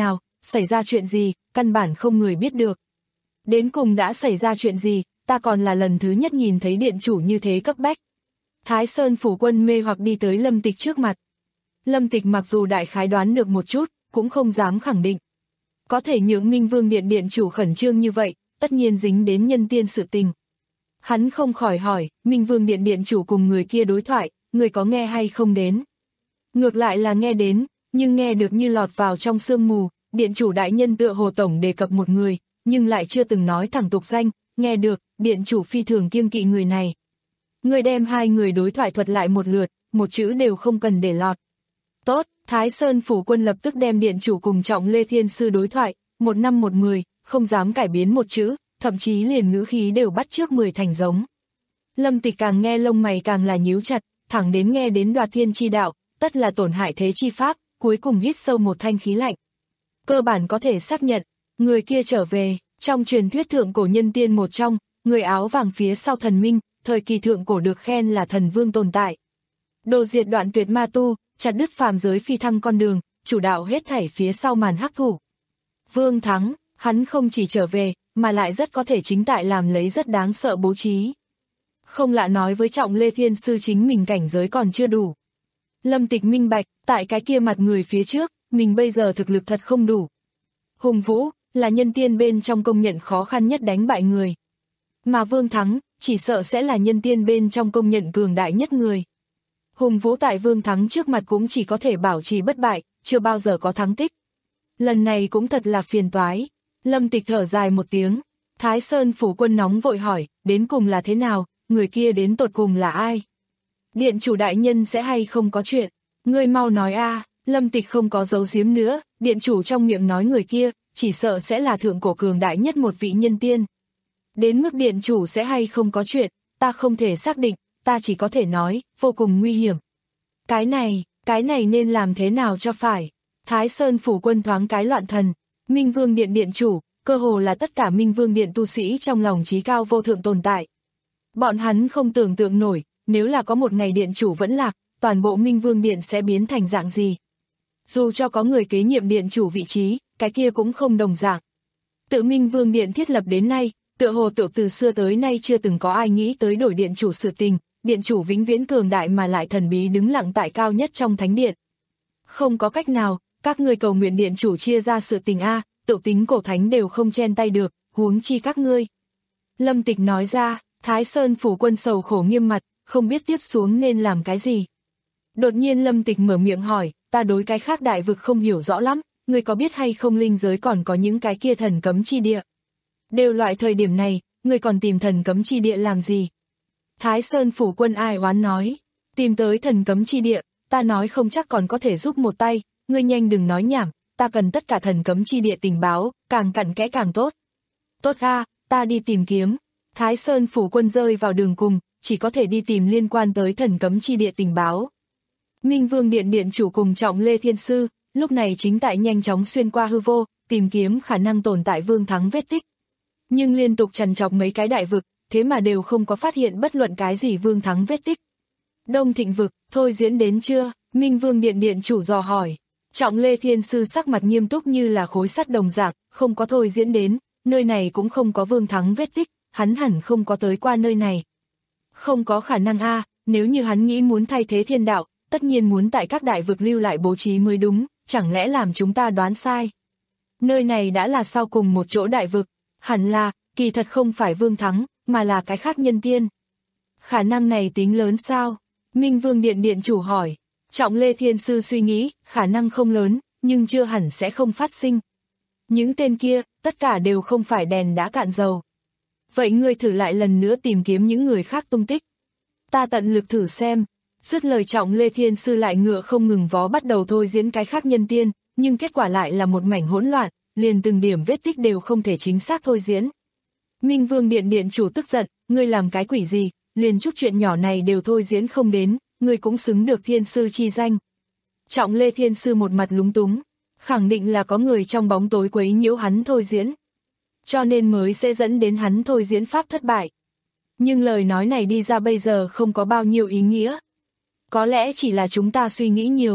B: xảy ra chuyện gì, căn bản không người biết được. Đến cùng đã xảy ra chuyện gì, ta còn là lần thứ nhất nhìn thấy điện chủ như thế cấp bách. Thái Sơn phủ quân mê hoặc đi tới Lâm Tịch trước mặt. Lâm Tịch mặc dù đại khái đoán được một chút, cũng không dám khẳng định. Có thể nhượng Minh Vương Điện điện chủ khẩn trương như vậy, tất nhiên dính đến nhân tiên sự tình. Hắn không khỏi hỏi, Minh Vương Điện điện chủ cùng người kia đối thoại, người có nghe hay không đến? Ngược lại là nghe đến, nhưng nghe được như lọt vào trong sương mù, điện chủ đại nhân tựa hồ tổng đề cập một người, nhưng lại chưa từng nói thẳng tục danh, nghe được, điện chủ phi thường kiêng kỵ người này. Người đem hai người đối thoại thuật lại một lượt, một chữ đều không cần để lọt. Tốt, Thái Sơn phủ quân lập tức đem điện chủ cùng Trọng Lê Thiên Sư đối thoại, một năm một mười, không dám cải biến một chữ, thậm chí liền ngữ khí đều bắt chước mười thành giống. Lâm Tịch càng nghe lông mày càng là nhíu chặt, thẳng đến nghe đến đoạt thiên chi đạo, tất là tổn hại thế chi pháp, cuối cùng hít sâu một thanh khí lạnh. Cơ bản có thể xác nhận, người kia trở về, trong truyền thuyết thượng cổ nhân tiên một trong, người áo vàng phía sau thần minh, thời kỳ thượng cổ được khen là thần vương tồn tại. Đồ diệt đoạn tuyệt ma tu, chặt đứt phàm giới phi thăng con đường, chủ đạo hết thảy phía sau màn hắc thủ. Vương Thắng, hắn không chỉ trở về, mà lại rất có thể chính tại làm lấy rất đáng sợ bố trí. Không lạ nói với Trọng Lê Thiên Sư chính mình cảnh giới còn chưa đủ. Lâm Tịch minh bạch, tại cái kia mặt người phía trước, mình bây giờ thực lực thật không đủ. Hùng Vũ, là nhân tiên bên trong công nhận khó khăn nhất đánh bại người. Mà Vương Thắng, chỉ sợ sẽ là nhân tiên bên trong công nhận cường đại nhất người. Hùng Vũ tại Vương Thắng trước mặt cũng chỉ có thể bảo trì bất bại, chưa bao giờ có thắng tích. Lần này cũng thật là phiền toái. Lâm Tịch thở dài một tiếng. Thái Sơn phủ quân nóng vội hỏi, đến cùng là thế nào, người kia đến tột cùng là ai? Điện chủ đại nhân sẽ hay không có chuyện? Ngươi mau nói a. Lâm Tịch không có giấu giếm nữa, điện chủ trong miệng nói người kia, chỉ sợ sẽ là thượng cổ cường đại nhất một vị nhân tiên. Đến mức điện chủ sẽ hay không có chuyện, ta không thể xác định, ta chỉ có thể nói, vô cùng nguy hiểm. Cái này, cái này nên làm thế nào cho phải? Thái Sơn phủ quân thoáng cái loạn thần, Minh Vương Điện điện chủ, cơ hồ là tất cả Minh Vương Điện tu sĩ trong lòng trí cao vô thượng tồn tại. Bọn hắn không tưởng tượng nổi, nếu là có một ngày điện chủ vẫn lạc, toàn bộ Minh Vương Điện sẽ biến thành dạng gì. Dù cho có người kế nhiệm điện chủ vị trí, cái kia cũng không đồng dạng. Tự Minh Vương Điện thiết lập đến nay, tựa hồ tự từ xưa tới nay chưa từng có ai nghĩ tới đổi điện chủ sự tình, điện chủ vĩnh viễn cường đại mà lại thần bí đứng lặng tại cao nhất trong thánh điện. Không có cách nào, các ngươi cầu nguyện điện chủ chia ra sự tình a, tự tính cổ thánh đều không chen tay được, huống chi các ngươi. Lâm Tịch nói ra, Thái Sơn phủ quân sầu khổ nghiêm mặt, không biết tiếp xuống nên làm cái gì. Đột nhiên Lâm Tịch mở miệng hỏi, ta đối cái khác đại vực không hiểu rõ lắm, ngươi có biết hay không linh giới còn có những cái kia thần cấm chi địa. Đều loại thời điểm này, ngươi còn tìm thần cấm chi địa làm gì? Thái Sơn phủ quân ai oán nói, tìm tới thần cấm chi địa, ta nói không chắc còn có thể giúp một tay, ngươi nhanh đừng nói nhảm, ta cần tất cả thần cấm chi địa tình báo, càng cặn kẽ càng tốt. Tốt ha, ta đi tìm kiếm. Thái Sơn phủ quân rơi vào đường cùng, chỉ có thể đi tìm liên quan tới thần cấm chi địa tình báo. Minh Vương Điện điện chủ cùng Trọng Lê Thiên Sư, lúc này chính tại nhanh chóng xuyên qua hư vô, tìm kiếm khả năng tồn tại Vương Thắng vết tích. Nhưng liên tục trằn trọc mấy cái đại vực, thế mà đều không có phát hiện bất luận cái gì Vương Thắng vết tích. Đông Thịnh vực, thôi diễn đến chưa? Minh Vương Điện điện chủ dò hỏi. Trọng Lê Thiên Sư sắc mặt nghiêm túc như là khối sắt đồng dạng, không có thôi diễn đến, nơi này cũng không có Vương Thắng vết tích, hắn hẳn không có tới qua nơi này. Không có khả năng a, nếu như hắn nghĩ muốn thay thế thiên đạo, tất nhiên muốn tại các đại vực lưu lại bố trí mới đúng, chẳng lẽ làm chúng ta đoán sai. Nơi này đã là sau cùng một chỗ đại vực, hẳn là, kỳ thật không phải Vương Thắng, mà là cái khác nhân tiên. Khả năng này tính lớn sao? Minh Vương Điện điện chủ hỏi. Trọng Lê Thiên Sư suy nghĩ, khả năng không lớn, nhưng chưa hẳn sẽ không phát sinh. Những tên kia, tất cả đều không phải đèn đã cạn dầu. Vậy ngươi thử lại lần nữa tìm kiếm những người khác tung tích. Ta tận lực thử xem. Dứt lời Trọng Lê Thiên Sư lại ngựa không ngừng vó bắt đầu thôi diễn cái khác nhân tiên, nhưng kết quả lại là một mảnh hỗn loạn, liền từng điểm vết tích đều không thể chính xác thôi diễn. Minh Vương Điện điện chủ tức giận, ngươi làm cái quỷ gì, liền chút chuyện nhỏ này đều thôi diễn không đến, ngươi cũng xứng được Thiên Sư chi danh. Trọng Lê Thiên Sư một mặt lúng túng, khẳng định là có người trong bóng tối quấy nhiễu hắn thôi diễn. Cho nên mới sẽ dẫn đến hắn thôi diễn pháp thất bại. Nhưng lời nói này đi ra bây giờ không có bao nhiêu ý nghĩa. Có lẽ chỉ là chúng ta suy nghĩ nhiều.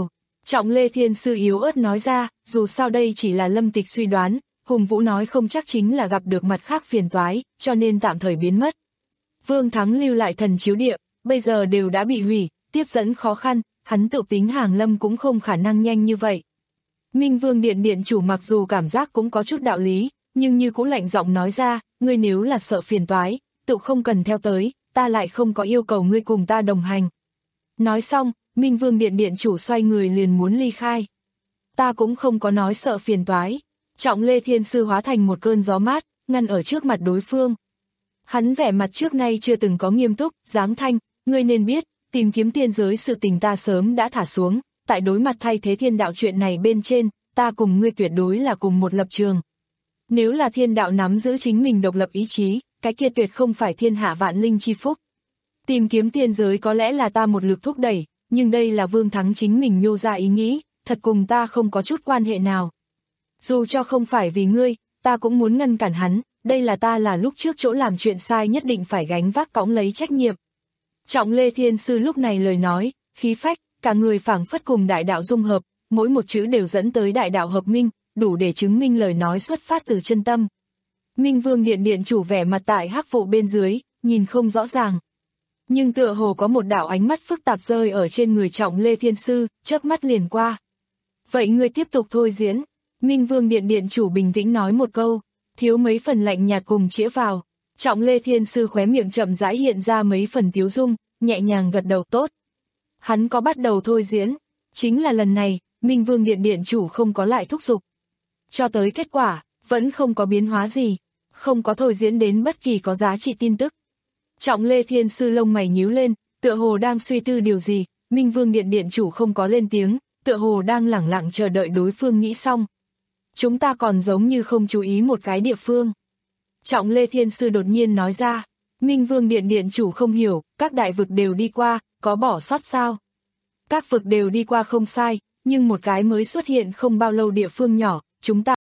B: Trọng Lê Thiên Sư yếu ớt nói ra, dù sao đây chỉ là Lâm Tịch suy đoán, Hùng Vũ nói không chắc chính là gặp được mặt khác phiền toái, cho nên tạm thời biến mất. Vương Thắng lưu lại thần chiếu địa, bây giờ đều đã bị hủy, tiếp dẫn khó khăn, hắn tự tính hàng lâm cũng không khả năng nhanh như vậy. Minh Vương Điện Điện chủ mặc dù cảm giác cũng có chút đạo lý, nhưng như cũng lạnh giọng nói ra, ngươi nếu là sợ phiền toái, tự không cần theo tới, ta lại không có yêu cầu ngươi cùng ta đồng hành. Nói xong, Minh Vương Điện Điện chủ xoay người liền muốn ly khai. Ta cũng không có nói sợ phiền toái. Trọng Lê Thiên Sư hóa thành một cơn gió mát, ngăn ở trước mặt đối phương. Hắn vẻ mặt trước nay chưa từng có nghiêm túc, giáng thanh, ngươi nên biết, tìm kiếm tiên giới sự tình ta sớm đã thả xuống, tại đối mặt thay thế thiên đạo chuyện này bên trên, ta cùng ngươi tuyệt đối là cùng một lập trường. Nếu là thiên đạo nắm giữ chính mình độc lập ý chí, cái kia tuyệt không phải thiên hạ vạn linh chi phúc. Tìm kiếm tiên giới có lẽ là ta một lực thúc đẩy, nhưng đây là Vương Thắng chính mình nhô ra ý nghĩ, thật cùng ta không có chút quan hệ nào. Dù cho không phải vì ngươi, ta cũng muốn ngăn cản hắn, đây là ta là lúc trước chỗ làm chuyện sai nhất định phải gánh vác cõng lấy trách nhiệm. Trọng Lê Thiên Sư lúc này lời nói, khí phách, cả người phảng phất cùng đại đạo dung hợp, mỗi một chữ đều dẫn tới đại đạo hợp minh, đủ để chứng minh lời nói xuất phát từ chân tâm. Minh Vương Điện Điện chủ vẻ mặt tại hắc vụ bên dưới, nhìn không rõ ràng. Nhưng tựa hồ có một đạo ánh mắt phức tạp rơi ở trên người Trọng Lê Thiên Sư, chớp mắt liền qua. Vậy ngươi tiếp tục thôi diễn. Minh Vương Điện Điện chủ bình tĩnh nói một câu, thiếu mấy phần lạnh nhạt cùng chĩa vào. Trọng Lê Thiên Sư khóe miệng chậm rãi hiện ra mấy phần tiếu dung, nhẹ nhàng gật đầu tốt. Hắn có bắt đầu thôi diễn, chính là lần này, Minh Vương Điện Điện chủ không có lại thúc giục. Cho tới kết quả, vẫn không có biến hóa gì, không có thôi diễn đến bất kỳ có giá trị tin tức. Trọng Lê Thiên Sư lông mày nhíu lên, tựa hồ đang suy tư điều gì, Minh Vương Điện Điện chủ không có lên tiếng, tựa hồ đang lẳng lặng chờ đợi đối phương nghĩ xong. Chúng ta còn giống như không chú ý một cái địa phương. Trọng Lê Thiên Sư đột nhiên nói ra, Minh Vương Điện Điện chủ không hiểu, các đại vực đều đi qua, có bỏ sót sao? Các vực đều đi qua không sai, nhưng một cái mới xuất hiện không bao lâu địa phương nhỏ, chúng ta.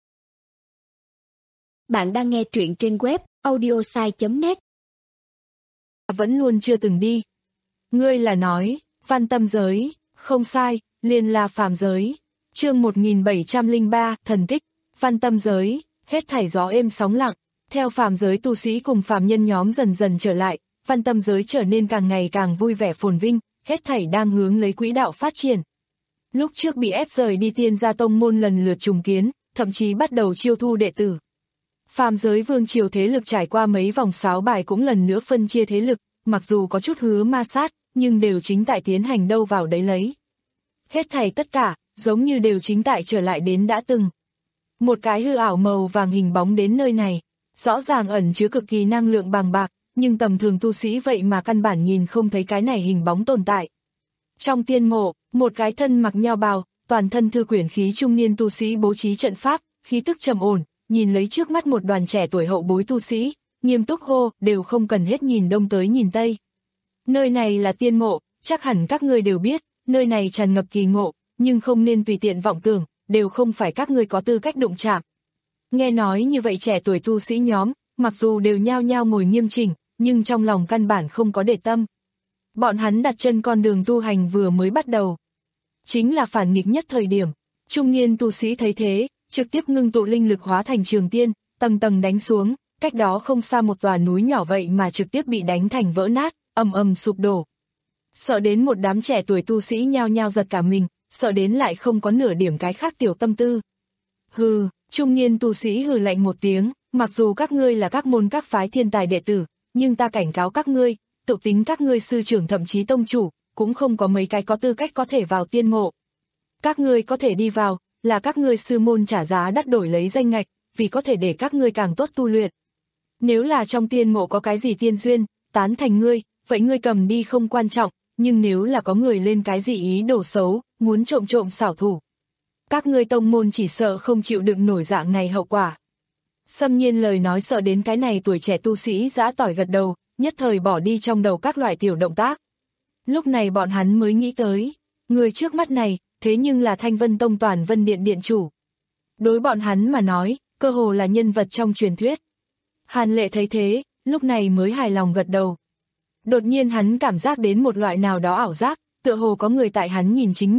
C: Bạn đang nghe truyện trên web audiosai chấm net.
B: Vẫn luôn chưa từng đi. Ngươi là nói, Văn Tâm giới, không sai, liền là phàm giới. Chương một nghìn bảy trăm lẻ ba, thần tích, Văn Tâm giới, hết thảy gió êm sóng lặng, theo phàm giới tu sĩ cùng phàm nhân nhóm dần dần trở lại, Văn Tâm giới trở nên càng ngày càng vui vẻ phồn vinh, hết thảy đang hướng lấy quỹ đạo phát triển. Lúc trước bị ép rời đi Tiên Gia tông môn lần lượt trùng kiến, thậm chí bắt đầu chiêu thu đệ tử. Phàm giới vương triều thế lực trải qua mấy vòng sáo bài cũng lần nữa phân chia thế lực, mặc dù có chút hứa ma sát, nhưng đều chính tại tiến hành đâu vào đấy lấy. Hết thảy tất cả, giống như đều chính tại trở lại đến đã từng. Một cái hư ảo màu vàng hình bóng đến nơi này, rõ ràng ẩn chứa cực kỳ năng lượng bàng bạc, nhưng tầm thường tu sĩ vậy mà căn bản nhìn không thấy cái này hình bóng tồn tại. Trong tiên mộ, một cái thân mặc nho bào, toàn thân thư quyển khí trung niên tu sĩ bố trí trận pháp, khí tức trầm ổn, nhìn lấy trước mắt một đoàn trẻ tuổi hậu bối tu sĩ, nghiêm túc hô, đều không cần hết nhìn đông tới nhìn tây. Nơi này là tiên mộ, chắc hẳn các ngươi đều biết, nơi này tràn ngập kỳ ngộ, nhưng không nên tùy tiện vọng tưởng, đều không phải các ngươi có tư cách đụng chạm. Nghe nói như vậy trẻ tuổi tu sĩ nhóm, mặc dù đều nhao nhao ngồi nghiêm chỉnh, nhưng trong lòng căn bản không có để tâm. Bọn hắn đặt chân con đường tu hành vừa mới bắt đầu. Chính là phản nghịch nhất thời điểm, trung niên tu sĩ thấy thế, trực tiếp ngưng tụ linh lực hóa thành trường tiên, tầng tầng đánh xuống, cách đó không xa một tòa núi nhỏ vậy mà trực tiếp bị đánh thành vỡ nát, ầm ầm sụp đổ. Sợ đến một đám trẻ tuổi tu sĩ nhao nhao giật cả mình, sợ đến lại không có nửa điểm cái khác tiểu tâm tư. Hừ, trung niên tu sĩ hừ lạnh một tiếng, mặc dù các ngươi là các môn các phái thiên tài đệ tử, nhưng ta cảnh cáo các ngươi, tự tính các ngươi sư trưởng thậm chí tông chủ, cũng không có mấy cái có tư cách có thể vào tiên mộ. Các ngươi có thể đi vào, là các ngươi sư môn trả giá đắt đổi lấy danh ngạch, vì có thể để các ngươi càng tốt tu luyện. Nếu là trong tiên mộ có cái gì tiên duyên, tán thành ngươi, vậy ngươi cầm đi không quan trọng, nhưng nếu là có người lên cái gì ý đồ xấu, muốn trộm trộm xảo thủ. Các ngươi tông môn chỉ sợ không chịu đựng nổi dạng này hậu quả. Xâm Nhiên lời nói sợ đến cái này tuổi trẻ tu sĩ giã tỏi gật đầu, nhất thời bỏ đi trong đầu các loại tiểu động tác. Lúc này bọn hắn mới nghĩ tới, người trước mắt này, thế nhưng là Thanh Vân Tông Toàn Vân Điện điện chủ. Đối bọn hắn mà nói, cơ hồ là nhân vật trong truyền thuyết. Hàn Lệ thấy thế, lúc này mới hài lòng gật đầu. Đột nhiên hắn cảm giác đến một loại nào đó ảo giác, tựa hồ có người tại hắn nhìn chính mình,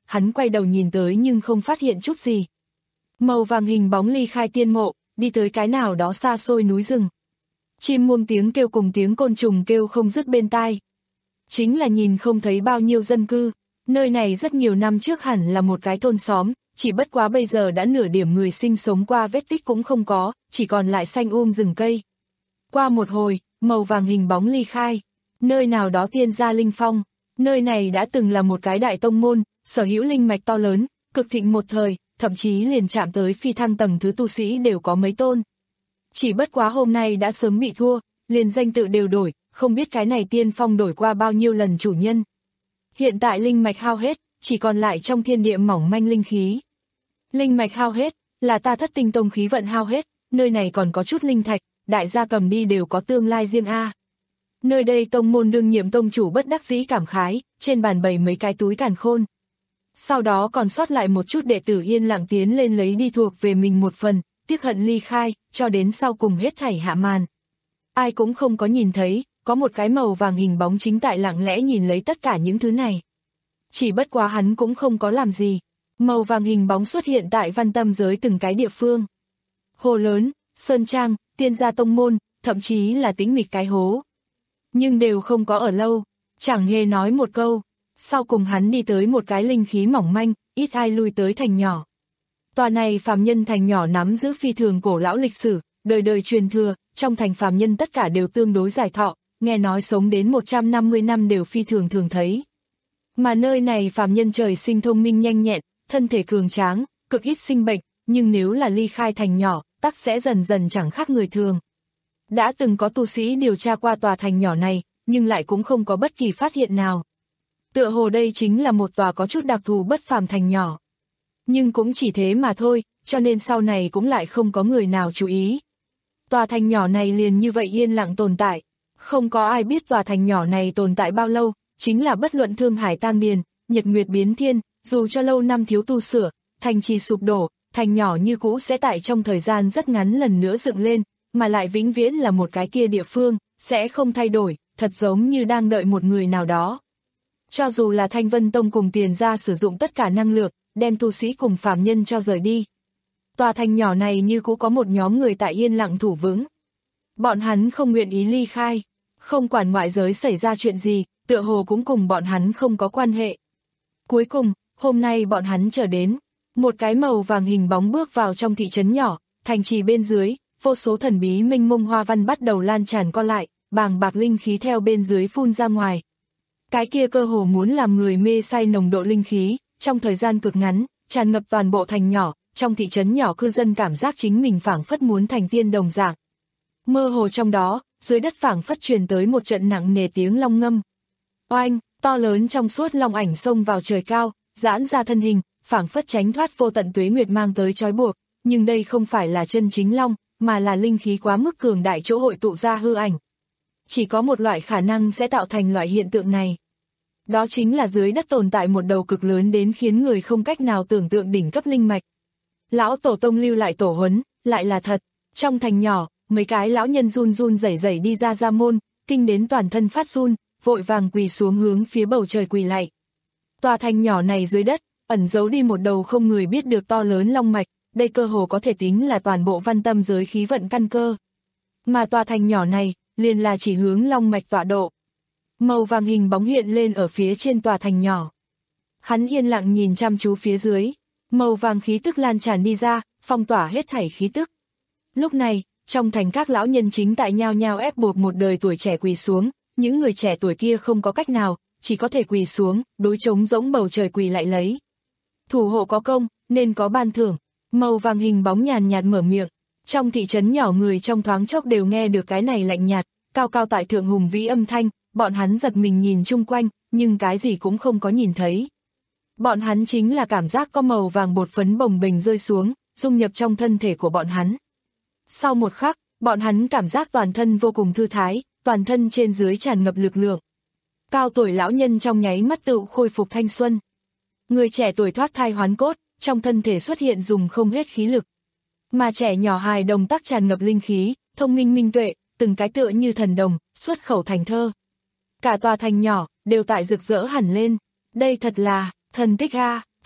B: hắn quay đầu nhìn tới nhưng không phát hiện chút gì. Màu vàng hình bóng ly khai tiên mộ, đi tới cái nào đó xa xôi núi rừng. Chim muông tiếng kêu cùng tiếng côn trùng kêu không dứt bên tai. Chính là nhìn không thấy bao nhiêu dân cư, nơi này rất nhiều năm trước hẳn là một cái thôn xóm, chỉ bất quá bây giờ đã nửa điểm người sinh sống qua vết tích cũng không có, chỉ còn lại xanh um rừng cây. Qua một hồi, màu vàng hình bóng ly khai, nơi nào đó tiên gia linh phong, nơi này đã từng là một cái đại tông môn, sở hữu linh mạch to lớn, cực thịnh một thời, thậm chí liền chạm tới phi thăng tầng thứ tu sĩ đều có mấy tôn. Chỉ bất quá hôm nay đã sớm bị thua, liền danh tự đều đổi, không biết cái này tiên phong đổi qua bao nhiêu lần chủ nhân. Hiện tại linh mạch hao hết, chỉ còn lại trong thiên địa mỏng manh linh khí. Linh mạch hao hết, là ta Thất Tinh Tông khí vận hao hết, nơi này còn có chút linh thạch, đại gia cầm đi đều có tương lai riêng a. Nơi đây tông môn đương nhiệm tông chủ bất đắc dĩ cảm khái, trên bàn bày mấy cái túi càn khôn. Sau đó còn sót lại một chút đệ tử yên lặng tiến lên lấy đi thuộc về mình một phần, tiếc hận ly khai, cho đến sau cùng hết thảy hạ màn. Ai cũng không có nhìn thấy, có một cái màu vàng hình bóng chính tại lặng lẽ nhìn lấy tất cả những thứ này. Chỉ bất quá hắn cũng không có làm gì. Màu vàng hình bóng xuất hiện tại văn tâm giới từng cái địa phương. Hồ lớn, sơn trang, tiên gia tông môn, thậm chí là tĩnh mịch cái hố. Nhưng đều không có ở lâu, chẳng hề nói một câu. Sau cùng hắn đi tới một cái linh khí mỏng manh, ít ai lui tới thành nhỏ. Tòa này phàm nhân thành nhỏ nắm giữ phi thường cổ lão lịch sử, đời đời truyền thừa, trong thành phàm nhân tất cả đều tương đối dài thọ, nghe nói sống đến một trăm năm mươi năm đều phi thường thường thấy. Mà nơi này phàm nhân trời sinh thông minh nhanh nhẹn, thân thể cường tráng, cực ít sinh bệnh, nhưng nếu là ly khai thành nhỏ, tắc sẽ dần dần chẳng khác người thường. Đã từng có tu sĩ điều tra qua tòa thành nhỏ này, nhưng lại cũng không có bất kỳ phát hiện nào. Tựa hồ đây chính là một tòa có chút đặc thù bất phàm thành nhỏ. Nhưng cũng chỉ thế mà thôi, cho nên sau này cũng lại không có người nào chú ý. Tòa thành nhỏ này liền như vậy yên lặng tồn tại. Không có ai biết tòa thành nhỏ này tồn tại bao lâu, chính là bất luận thương hải tam điền, nhật nguyệt biến thiên, dù cho lâu năm thiếu tu sửa, thành trì sụp đổ, thành nhỏ như cũ sẽ tại trong thời gian rất ngắn lần nữa dựng lên, mà lại vĩnh viễn là một cái kia địa phương, sẽ không thay đổi, thật giống như đang đợi một người nào đó. Cho dù là Thanh Vân Tông cùng tiền ra sử dụng tất cả năng lượng, đem tu sĩ cùng phàm nhân cho rời đi. Tòa thành nhỏ này như cũ có một nhóm người tại yên lặng thủ vững. Bọn hắn không nguyện ý ly khai, không quản ngoại giới xảy ra chuyện gì, tựa hồ cũng cùng bọn hắn không có quan hệ. Cuối cùng, hôm nay bọn hắn trở đến, một cái màu vàng hình bóng bước vào trong thị trấn nhỏ, thành trì bên dưới, vô số thần bí mênh mông hoa văn bắt đầu lan tràn co lại, bàng bạc linh khí theo bên dưới phun ra ngoài. Cái kia cơ hồ muốn làm người mê say nồng độ linh khí, trong thời gian cực ngắn, tràn ngập toàn bộ thành nhỏ, trong thị trấn nhỏ cư dân cảm giác chính mình phảng phất muốn thành tiên đồng dạng. Mơ hồ trong đó, dưới đất phảng phất truyền tới một trận nặng nề tiếng long ngâm. Oanh, to lớn trong suốt long ảnh xông vào trời cao, giãn ra thân hình, phảng phất tránh thoát vô tận tuế nguyệt mang tới trói buộc, nhưng đây không phải là chân chính long, mà là linh khí quá mức cường đại chỗ hội tụ ra hư ảnh. Chỉ có một loại khả năng sẽ tạo thành loại hiện tượng này. Đó chính là dưới đất tồn tại một đầu cực lớn đến khiến người không cách nào tưởng tượng đỉnh cấp linh mạch. Lão tổ tông lưu lại tổ huấn, lại là thật. Trong thành nhỏ, mấy cái lão nhân run run rẩy rẩy đi ra ra môn, kinh đến toàn thân phát run, vội vàng quỳ xuống hướng phía bầu trời quỳ lạy. Tòa thành nhỏ này dưới đất, ẩn giấu đi một đầu không người biết được to lớn long mạch, đây cơ hồ có thể tính là toàn bộ văn tâm giới khí vận căn cơ. Mà tòa thành nhỏ này, liền là chỉ hướng long mạch tọa độ. Màu vàng hình bóng hiện lên ở phía trên tòa thành nhỏ. Hắn yên lặng nhìn chăm chú phía dưới, màu vàng khí tức lan tràn đi ra, phong tỏa hết thảy khí tức. Lúc này, trong thành các lão nhân chính tại nhao nhao ép buộc một đời tuổi trẻ quỳ xuống, những người trẻ tuổi kia không có cách nào, chỉ có thể quỳ xuống, đối trống rỗng bầu trời quỳ lại lấy. Thủ hộ có công, nên có ban thưởng. Màu vàng hình bóng nhàn nhạt mở miệng. Trong thị trấn nhỏ người trong thoáng chốc đều nghe được cái này lạnh nhạt, cao cao tại thượng hùng vĩ âm thanh, bọn hắn giật mình nhìn chung quanh, nhưng cái gì cũng không có nhìn thấy. Bọn hắn chính là cảm giác có màu vàng bột phấn bồng bềnh rơi xuống, dung nhập trong thân thể của bọn hắn. Sau một khắc, bọn hắn cảm giác toàn thân vô cùng thư thái, toàn thân trên dưới tràn ngập lực lượng. Cao tuổi lão nhân trong nháy mắt tự khôi phục thanh xuân. Người trẻ tuổi thoát thai hoán cốt, trong thân thể xuất hiện dùng không hết khí lực. Mà trẻ nhỏ hài đồng tắc tràn ngập linh khí, thông minh minh tuệ, từng cái tựa như thần đồng, xuất khẩu thành thơ. Cả tòa thành nhỏ, đều tại rực rỡ hẳn lên. Đây thật là, thần tích a,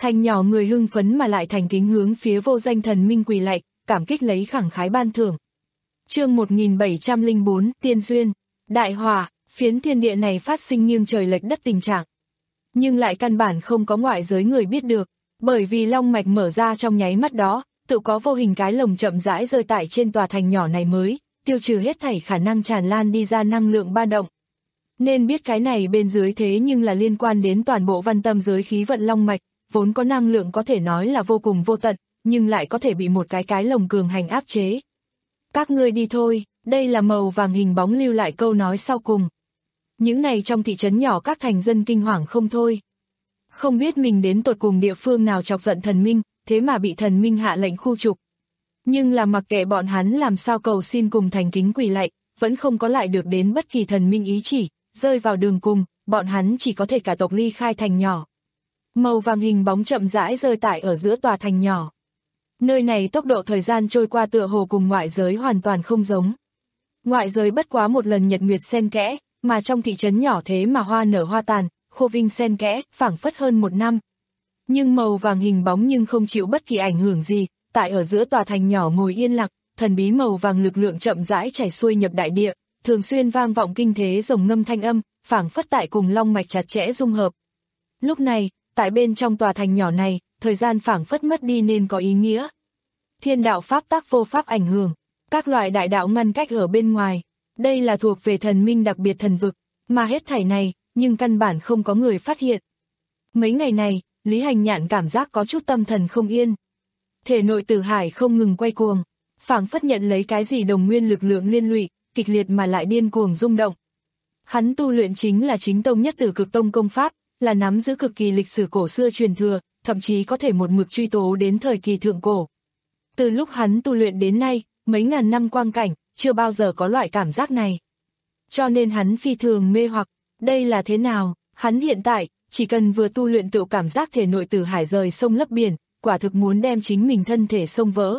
B: Thành nhỏ người hưng phấn mà lại thành kính hướng phía vô danh thần minh quỳ lạy, cảm kích lấy khẳng khái ban thưởng. Chương một nghìn bảy trăm lẻ bốn, Tiên Duyên, đại hỏa, phiến thiên địa này phát sinh nghiêng trời lệch đất tình trạng. Nhưng lại căn bản không có ngoại giới người biết được, bởi vì long mạch mở ra trong nháy mắt đó, tự có vô hình cái lồng chậm rãi rơi tại trên tòa thành nhỏ này mới, tiêu trừ hết thảy khả năng tràn lan đi ra năng lượng ba động. Nên biết cái này bên dưới thế nhưng là liên quan đến toàn bộ văn tâm giới khí vận long mạch, vốn có năng lượng có thể nói là vô cùng vô tận, nhưng lại có thể bị một cái cái lồng cường hành áp chế. Các ngươi đi thôi, đây là màu vàng hình bóng lưu lại câu nói sau cùng. Những này trong thị trấn nhỏ các thành dân kinh hoàng không thôi. Không biết mình đến tột cùng địa phương nào chọc giận thần minh, thế mà bị thần minh hạ lệnh khu trục. Nhưng là mặc kệ bọn hắn làm sao cầu xin cùng thành kính quỳ lạy, vẫn không có lại được đến bất kỳ thần minh ý chỉ, rơi vào đường cùng, bọn hắn chỉ có thể cả tộc ly khai thành nhỏ. Màu vàng hình bóng chậm rãi rơi tại ở giữa tòa thành nhỏ. Nơi này tốc độ thời gian trôi qua tựa hồ cùng ngoại giới hoàn toàn không giống. Ngoại giới bất quá một lần nhật nguyệt xen kẽ, mà trong thị trấn nhỏ thế mà hoa nở hoa tàn, khô vinh xen kẽ, phảng phất hơn một năm. Nhưng màu vàng hình bóng nhưng không chịu bất kỳ ảnh hưởng gì, tại ở giữa tòa thành nhỏ ngồi yên lặng, thần bí màu vàng lực lượng chậm rãi chảy xuôi nhập đại địa, thường xuyên vang vọng kinh thế rồng ngâm thanh âm, phảng phất tại cùng long mạch chặt chẽ dung hợp. Lúc này, tại bên trong tòa thành nhỏ này, thời gian phảng phất mất đi nên có ý nghĩa. Thiên đạo pháp tắc vô pháp ảnh hưởng, các loại đại đạo ngăn cách ở bên ngoài, đây là thuộc về thần minh đặc biệt thần vực, mà hết thảy này, nhưng căn bản không có người phát hiện. Mấy ngày này, Lý Hành Nhạn cảm giác có chút tâm thần không yên. Thể nội tử hải không ngừng quay cuồng, phảng phất nhận lấy cái gì đồng nguyên lực lượng liên lụy, kịch liệt mà lại điên cuồng rung động. Hắn tu luyện chính là chính tông nhất tử cực tông công pháp, là nắm giữ cực kỳ lịch sử cổ xưa truyền thừa, thậm chí có thể một mực truy tố đến thời kỳ thượng cổ. Từ lúc hắn tu luyện đến nay, mấy ngàn năm quang cảnh, chưa bao giờ có loại cảm giác này. Cho nên hắn phi thường mê hoặc, đây là thế nào, hắn hiện tại, chỉ cần vừa tu luyện tự cảm giác thể nội tử hải rời sông lấp biển, quả thực muốn đem chính mình thân thể sông vỡ.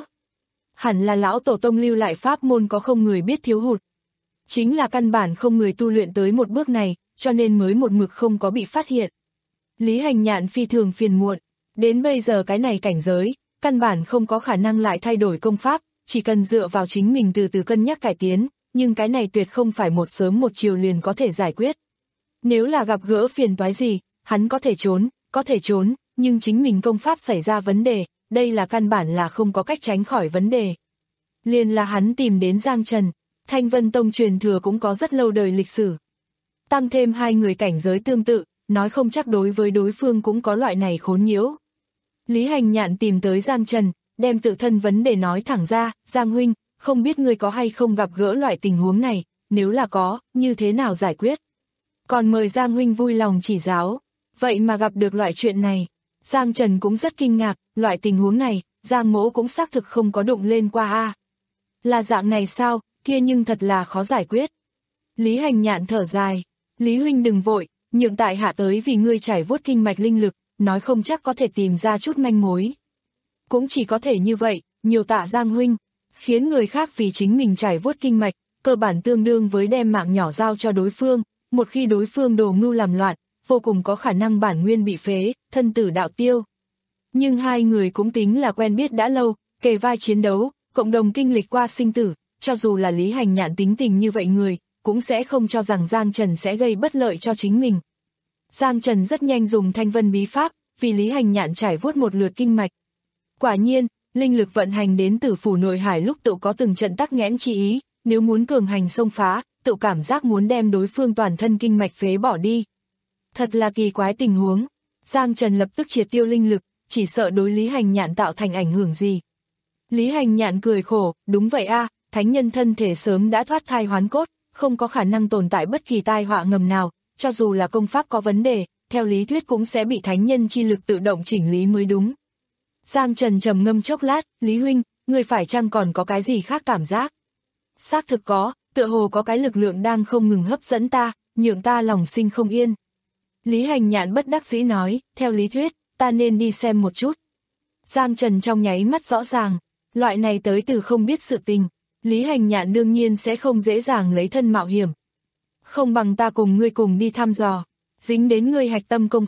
B: Hẳn là lão tổ tông lưu lại pháp môn có không người biết thiếu hụt. Chính là căn bản không người tu luyện tới một bước này, cho nên mới một mực không có bị phát hiện. Lý Hành Nhạn phi thường phiền muộn, đến bây giờ cái này cảnh giới, căn bản không có khả năng lại thay đổi công pháp, chỉ cần dựa vào chính mình từ từ cân nhắc cải tiến, nhưng cái này tuyệt không phải một sớm một chiều liền có thể giải quyết. Nếu là gặp gỡ phiền toái gì, hắn có thể trốn, có thể trốn, nhưng chính mình công pháp xảy ra vấn đề, đây là căn bản là không có cách tránh khỏi vấn đề. Liền là hắn tìm đến Giang Trần, Thanh Vân Tông truyền thừa cũng có rất lâu đời lịch sử. Tăng thêm hai người cảnh giới tương tự, nói không chắc đối với đối phương cũng có loại này khốn nhiễu. Lý Hành Nhạn tìm tới Giang Trần, đem tự thân vấn đề nói thẳng ra, Giang huynh, không biết ngươi có hay không gặp gỡ loại tình huống này, nếu là có, như thế nào giải quyết. Còn mời Giang huynh vui lòng chỉ giáo, vậy mà gặp được loại chuyện này. Giang Trần cũng rất kinh ngạc, loại tình huống này, Giang mỗ cũng xác thực không có đụng lên qua a. Là dạng này sao, kia nhưng thật là khó giải quyết. Lý Hành Nhạn thở dài, Lý huynh đừng vội, nhượng tại hạ tới vì ngươi trải vuốt kinh mạch linh lực, nói không chắc có thể tìm ra chút manh mối. Cũng chỉ có thể như vậy, nhiều tạ Giang huynh, khiến người khác vì chính mình trải vuốt kinh mạch, cơ bản tương đương với đem mạng nhỏ giao cho đối phương, một khi đối phương đồ mưu làm loạn, vô cùng có khả năng bản nguyên bị phế, thân tử đạo tiêu. Nhưng hai người cũng tính là quen biết đã lâu, kề vai chiến đấu, cộng đồng kinh lịch qua sinh tử, cho dù là Lý Hành Nhạn tính tình như vậy người, cũng sẽ không cho rằng Giang Trần sẽ gây bất lợi cho chính mình. Giang Trần rất nhanh dùng Thanh Vân bí pháp, vì Lý Hành Nhạn trải vuốt một lượt kinh mạch. Quả nhiên, linh lực vận hành đến Tử phủ nội hải lúc tự có từng trận tắc nghẽn chi ý, nếu muốn cường hành xông phá, tự cảm giác muốn đem đối phương toàn thân kinh mạch phế bỏ đi. Thật là kỳ quái tình huống, Giang Trần lập tức triệt tiêu linh lực, chỉ sợ đối Lý Hành Nhạn tạo thành ảnh hưởng gì. Lý Hành Nhạn cười khổ, đúng vậy a, thánh nhân thân thể sớm đã thoát thai hoán cốt, không có khả năng tồn tại bất kỳ tai họa ngầm nào, cho dù là công pháp có vấn đề, theo lý thuyết cũng sẽ bị thánh nhân chi lực tự động chỉnh lý mới đúng. Giang Trần trầm ngâm chốc lát, Lý huynh, người phải chăng còn có cái gì khác cảm giác? Xác thực có, tựa hồ có cái lực lượng đang không ngừng hấp dẫn ta, nhượng ta lòng sinh không yên. Lý Hành Nhạn bất đắc dĩ nói, theo lý thuyết, ta nên đi xem một chút. Giang Trần trong nháy mắt rõ ràng, loại này tới từ không biết sự tình, Lý Hành Nhạn đương nhiên sẽ không dễ dàng lấy thân mạo hiểm. Không bằng ta cùng ngươi cùng đi thăm dò, dính đến ngươi hạch tâm công pháp,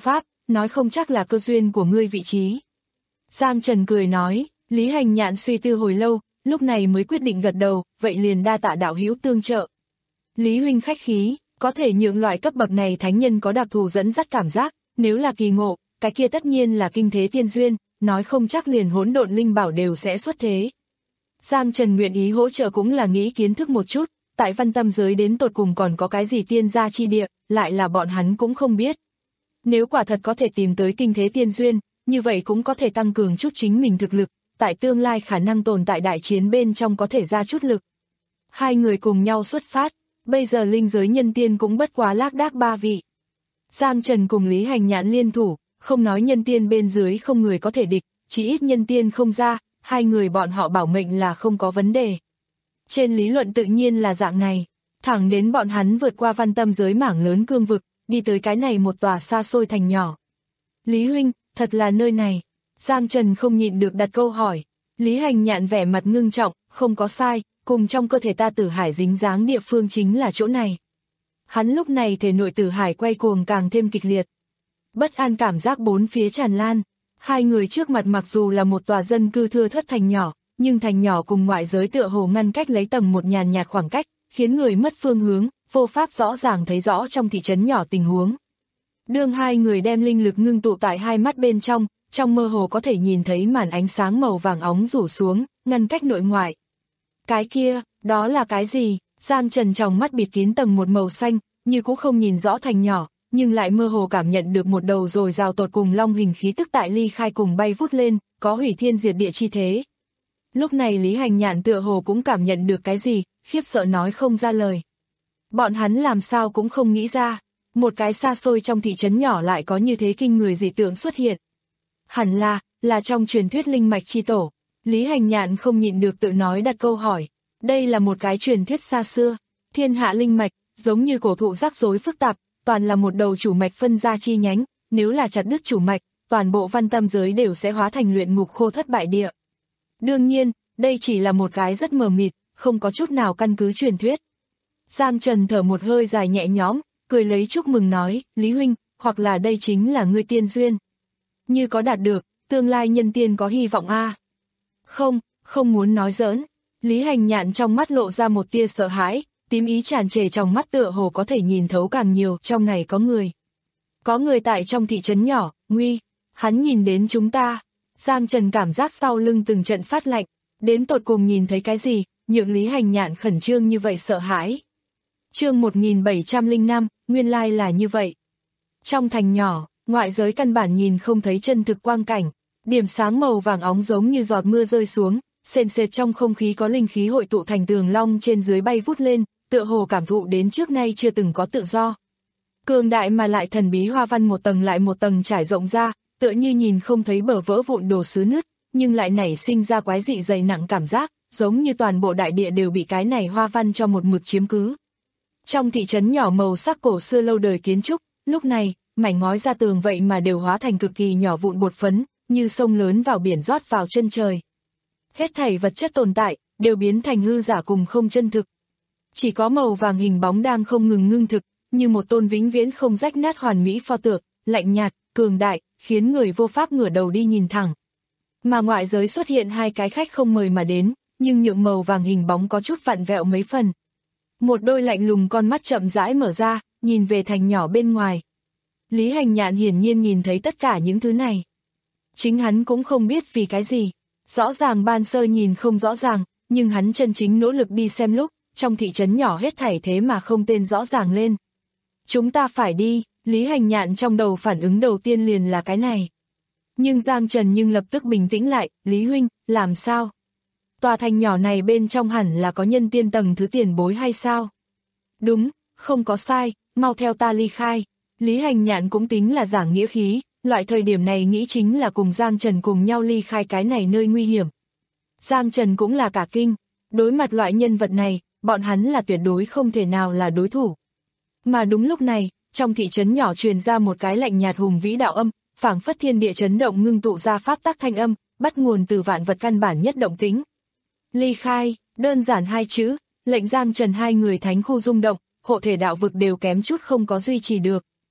B: nói không chắc là cơ duyên của ngươi vị trí. Giang Trần cười nói, Lý Hành Nhạn suy tư hồi lâu, lúc này mới quyết định gật đầu, vậy liền đa tạ đạo hữu tương trợ. Lý huynh khách khí, có thể nhượng loại cấp bậc này thánh nhân có đặc thù dẫn dắt cảm giác, nếu là kỳ ngộ, cái kia tất nhiên là kinh thế tiên duyên, nói không chắc liền hỗn độn linh bảo đều sẽ xuất thế. Giang Trần nguyện ý hỗ trợ cũng là nghĩ kiến thức một chút, tại văn tâm giới đến tột cùng còn có cái gì tiên gia chi địa, lại là bọn hắn cũng không biết. Nếu quả thật có thể tìm tới kinh thế tiên duyên, như vậy cũng có thể tăng cường chút chính mình thực lực, tại tương lai khả năng tồn tại đại chiến bên trong có thể ra chút lực. Hai người cùng nhau xuất phát, bây giờ linh giới nhân tiên cũng bất quá lác đác ba vị. Giang Trần cùng Lý Hành Nhạn liên thủ, không nói nhân tiên bên dưới không người có thể địch, chỉ ít nhân tiên không ra, hai người bọn họ bảo mệnh là không có vấn đề. Trên lý luận tự nhiên là dạng này, thẳng đến bọn hắn vượt qua văn tâm giới mảng lớn cương vực, đi tới cái này một tòa xa xôi thành nhỏ. Lý huynh, thật là nơi này. Giang Trần không nhịn được đặt câu hỏi. Lý Hành Nhạn vẻ mặt ngưng trọng, không có sai, cùng trong cơ thể ta tử hải dính dáng địa phương chính là chỗ này. Hắn lúc này thể nội tử hải quay cuồng càng thêm kịch liệt. Bất an cảm giác bốn phía tràn lan. Hai người trước mặt mặc dù là một tòa dân cư thưa thớt thành nhỏ, nhưng thành nhỏ cùng ngoại giới tựa hồ ngăn cách lấy tầng một nhàn nhạt khoảng cách, khiến người mất phương hướng, vô pháp rõ ràng thấy rõ trong thị trấn nhỏ tình huống. Đương hai người đem linh lực ngưng tụ tại hai mắt bên trong, trong mơ hồ có thể nhìn thấy màn ánh sáng màu vàng óng rủ xuống, ngăn cách nội ngoại. Cái kia, đó là cái gì? Giang Trần trong mắt bịt kín tầng một màu xanh, như cũng không nhìn rõ thành nhỏ, nhưng lại mơ hồ cảm nhận được một đầu rồi rào tột cùng long hình khí tức tại ly khai cùng bay vút lên, có hủy thiên diệt địa chi thế. Lúc này Lý Hành Nhạn tựa hồ cũng cảm nhận được cái gì, khiếp sợ nói không ra lời. Bọn hắn làm sao cũng không nghĩ ra, một cái xa xôi trong thị trấn nhỏ lại có như thế kinh người dị tượng xuất hiện. Hẳn là, là trong truyền thuyết linh mạch chi tổ. Lý Hành Nhạn không nhịn được tự nói đặt câu hỏi. Đây là một cái truyền thuyết xa xưa, thiên hạ linh mạch, giống như cổ thụ rắc rối phức tạp, toàn là một đầu chủ mạch phân ra chi nhánh, nếu là chặt đứt chủ mạch, toàn bộ văn tâm giới đều sẽ hóa thành luyện ngục khô thất bại địa. Đương nhiên, đây chỉ là một cái rất mờ mịt, không có chút nào căn cứ truyền thuyết. Giang Trần thở một hơi dài nhẹ nhõm, cười lấy chúc mừng nói, Lý huynh, hoặc là đây chính là ngươi tiên duyên. Như có đạt được, tương lai nhân tiên có hy vọng a. À? Không, không muốn nói giỡn. Lý Hành Nhạn trong mắt lộ ra một tia sợ hãi, tím ý tràn trề trong mắt tựa hồ có thể nhìn thấu càng nhiều, trong này có người. Có người tại trong thị trấn nhỏ, nguy, hắn nhìn đến chúng ta. Giang Trần cảm giác sau lưng từng trận phát lạnh, đến tột cùng nhìn thấy cái gì, nhượng Lý Hành Nhạn khẩn trương như vậy sợ hãi. Chương một nghìn bảy trăm lẻ năm, nguyên lai là như vậy. Trong thành nhỏ, ngoại giới căn bản nhìn không thấy chân thực quang cảnh, điểm sáng màu vàng óng giống như giọt mưa rơi xuống, sền sệt trong không khí có linh khí hội tụ thành tường long trên dưới bay vút lên, tựa hồ cảm thụ đến trước nay chưa từng có tự do. Cường đại mà lại thần bí hoa văn một tầng lại một tầng trải rộng ra, tựa như nhìn không thấy bờ vỡ vụn đồ sứ nứt, nhưng lại nảy sinh ra quái dị dày nặng cảm giác, giống như toàn bộ đại địa đều bị cái này hoa văn cho một mực chiếm cứ. Trong thị trấn nhỏ màu sắc cổ xưa lâu đời kiến trúc, lúc này, mảnh ngói ra tường vậy mà đều hóa thành cực kỳ nhỏ vụn bột phấn, như sông lớn vào biển rót vào chân trời. Hết thảy vật chất tồn tại, đều biến thành hư giả cùng không chân thực. Chỉ có màu vàng hình bóng đang không ngừng ngưng thực, như một tôn vĩnh viễn không rách nát hoàn mỹ pho tượng, lạnh nhạt, cường đại, khiến người vô pháp ngửa đầu đi nhìn thẳng. Mà ngoại giới xuất hiện hai cái khách không mời mà đến, nhưng nhượng màu vàng hình bóng có chút vặn vẹo mấy phần. Một đôi lạnh lùng con mắt chậm rãi mở ra, nhìn về thành nhỏ bên ngoài. Lý Hành Nhạn hiển nhiên nhìn thấy tất cả những thứ này. Chính hắn cũng không biết vì cái gì. Rõ ràng ban sơ nhìn không rõ ràng, nhưng hắn chân chính nỗ lực đi xem lúc, trong thị trấn nhỏ hết thảy thế mà không tên rõ ràng lên. Chúng ta phải đi, Lý Hành Nhạn trong đầu phản ứng đầu tiên liền là cái này. Nhưng Giang Trần nhưng lập tức bình tĩnh lại, Lý huynh, làm sao? Tòa thành nhỏ này bên trong hẳn là có nhân tiên tầng thứ tiền bối hay sao? Đúng, không có sai, mau theo ta ly khai. Lý Hành Nhạn cũng tính là giảng nghĩa khí, loại thời điểm này nghĩ chính là cùng Giang Trần cùng nhau ly khai cái này nơi nguy hiểm. Giang Trần cũng là cả kinh, đối mặt loại nhân vật này, bọn hắn là tuyệt đối không thể nào là đối thủ. Mà đúng lúc này, trong thị trấn nhỏ truyền ra một cái lạnh nhạt hùng vĩ đạo âm, phảng phất thiên địa chấn động ngưng tụ ra pháp tắc thanh âm, bắt nguồn từ vạn vật căn bản nhất động tĩnh. Ly khai, đơn giản hai chữ, lệnh Giang Trần hai người thánh khu rung động, hộ thể đạo vực đều kém chút không có duy trì được.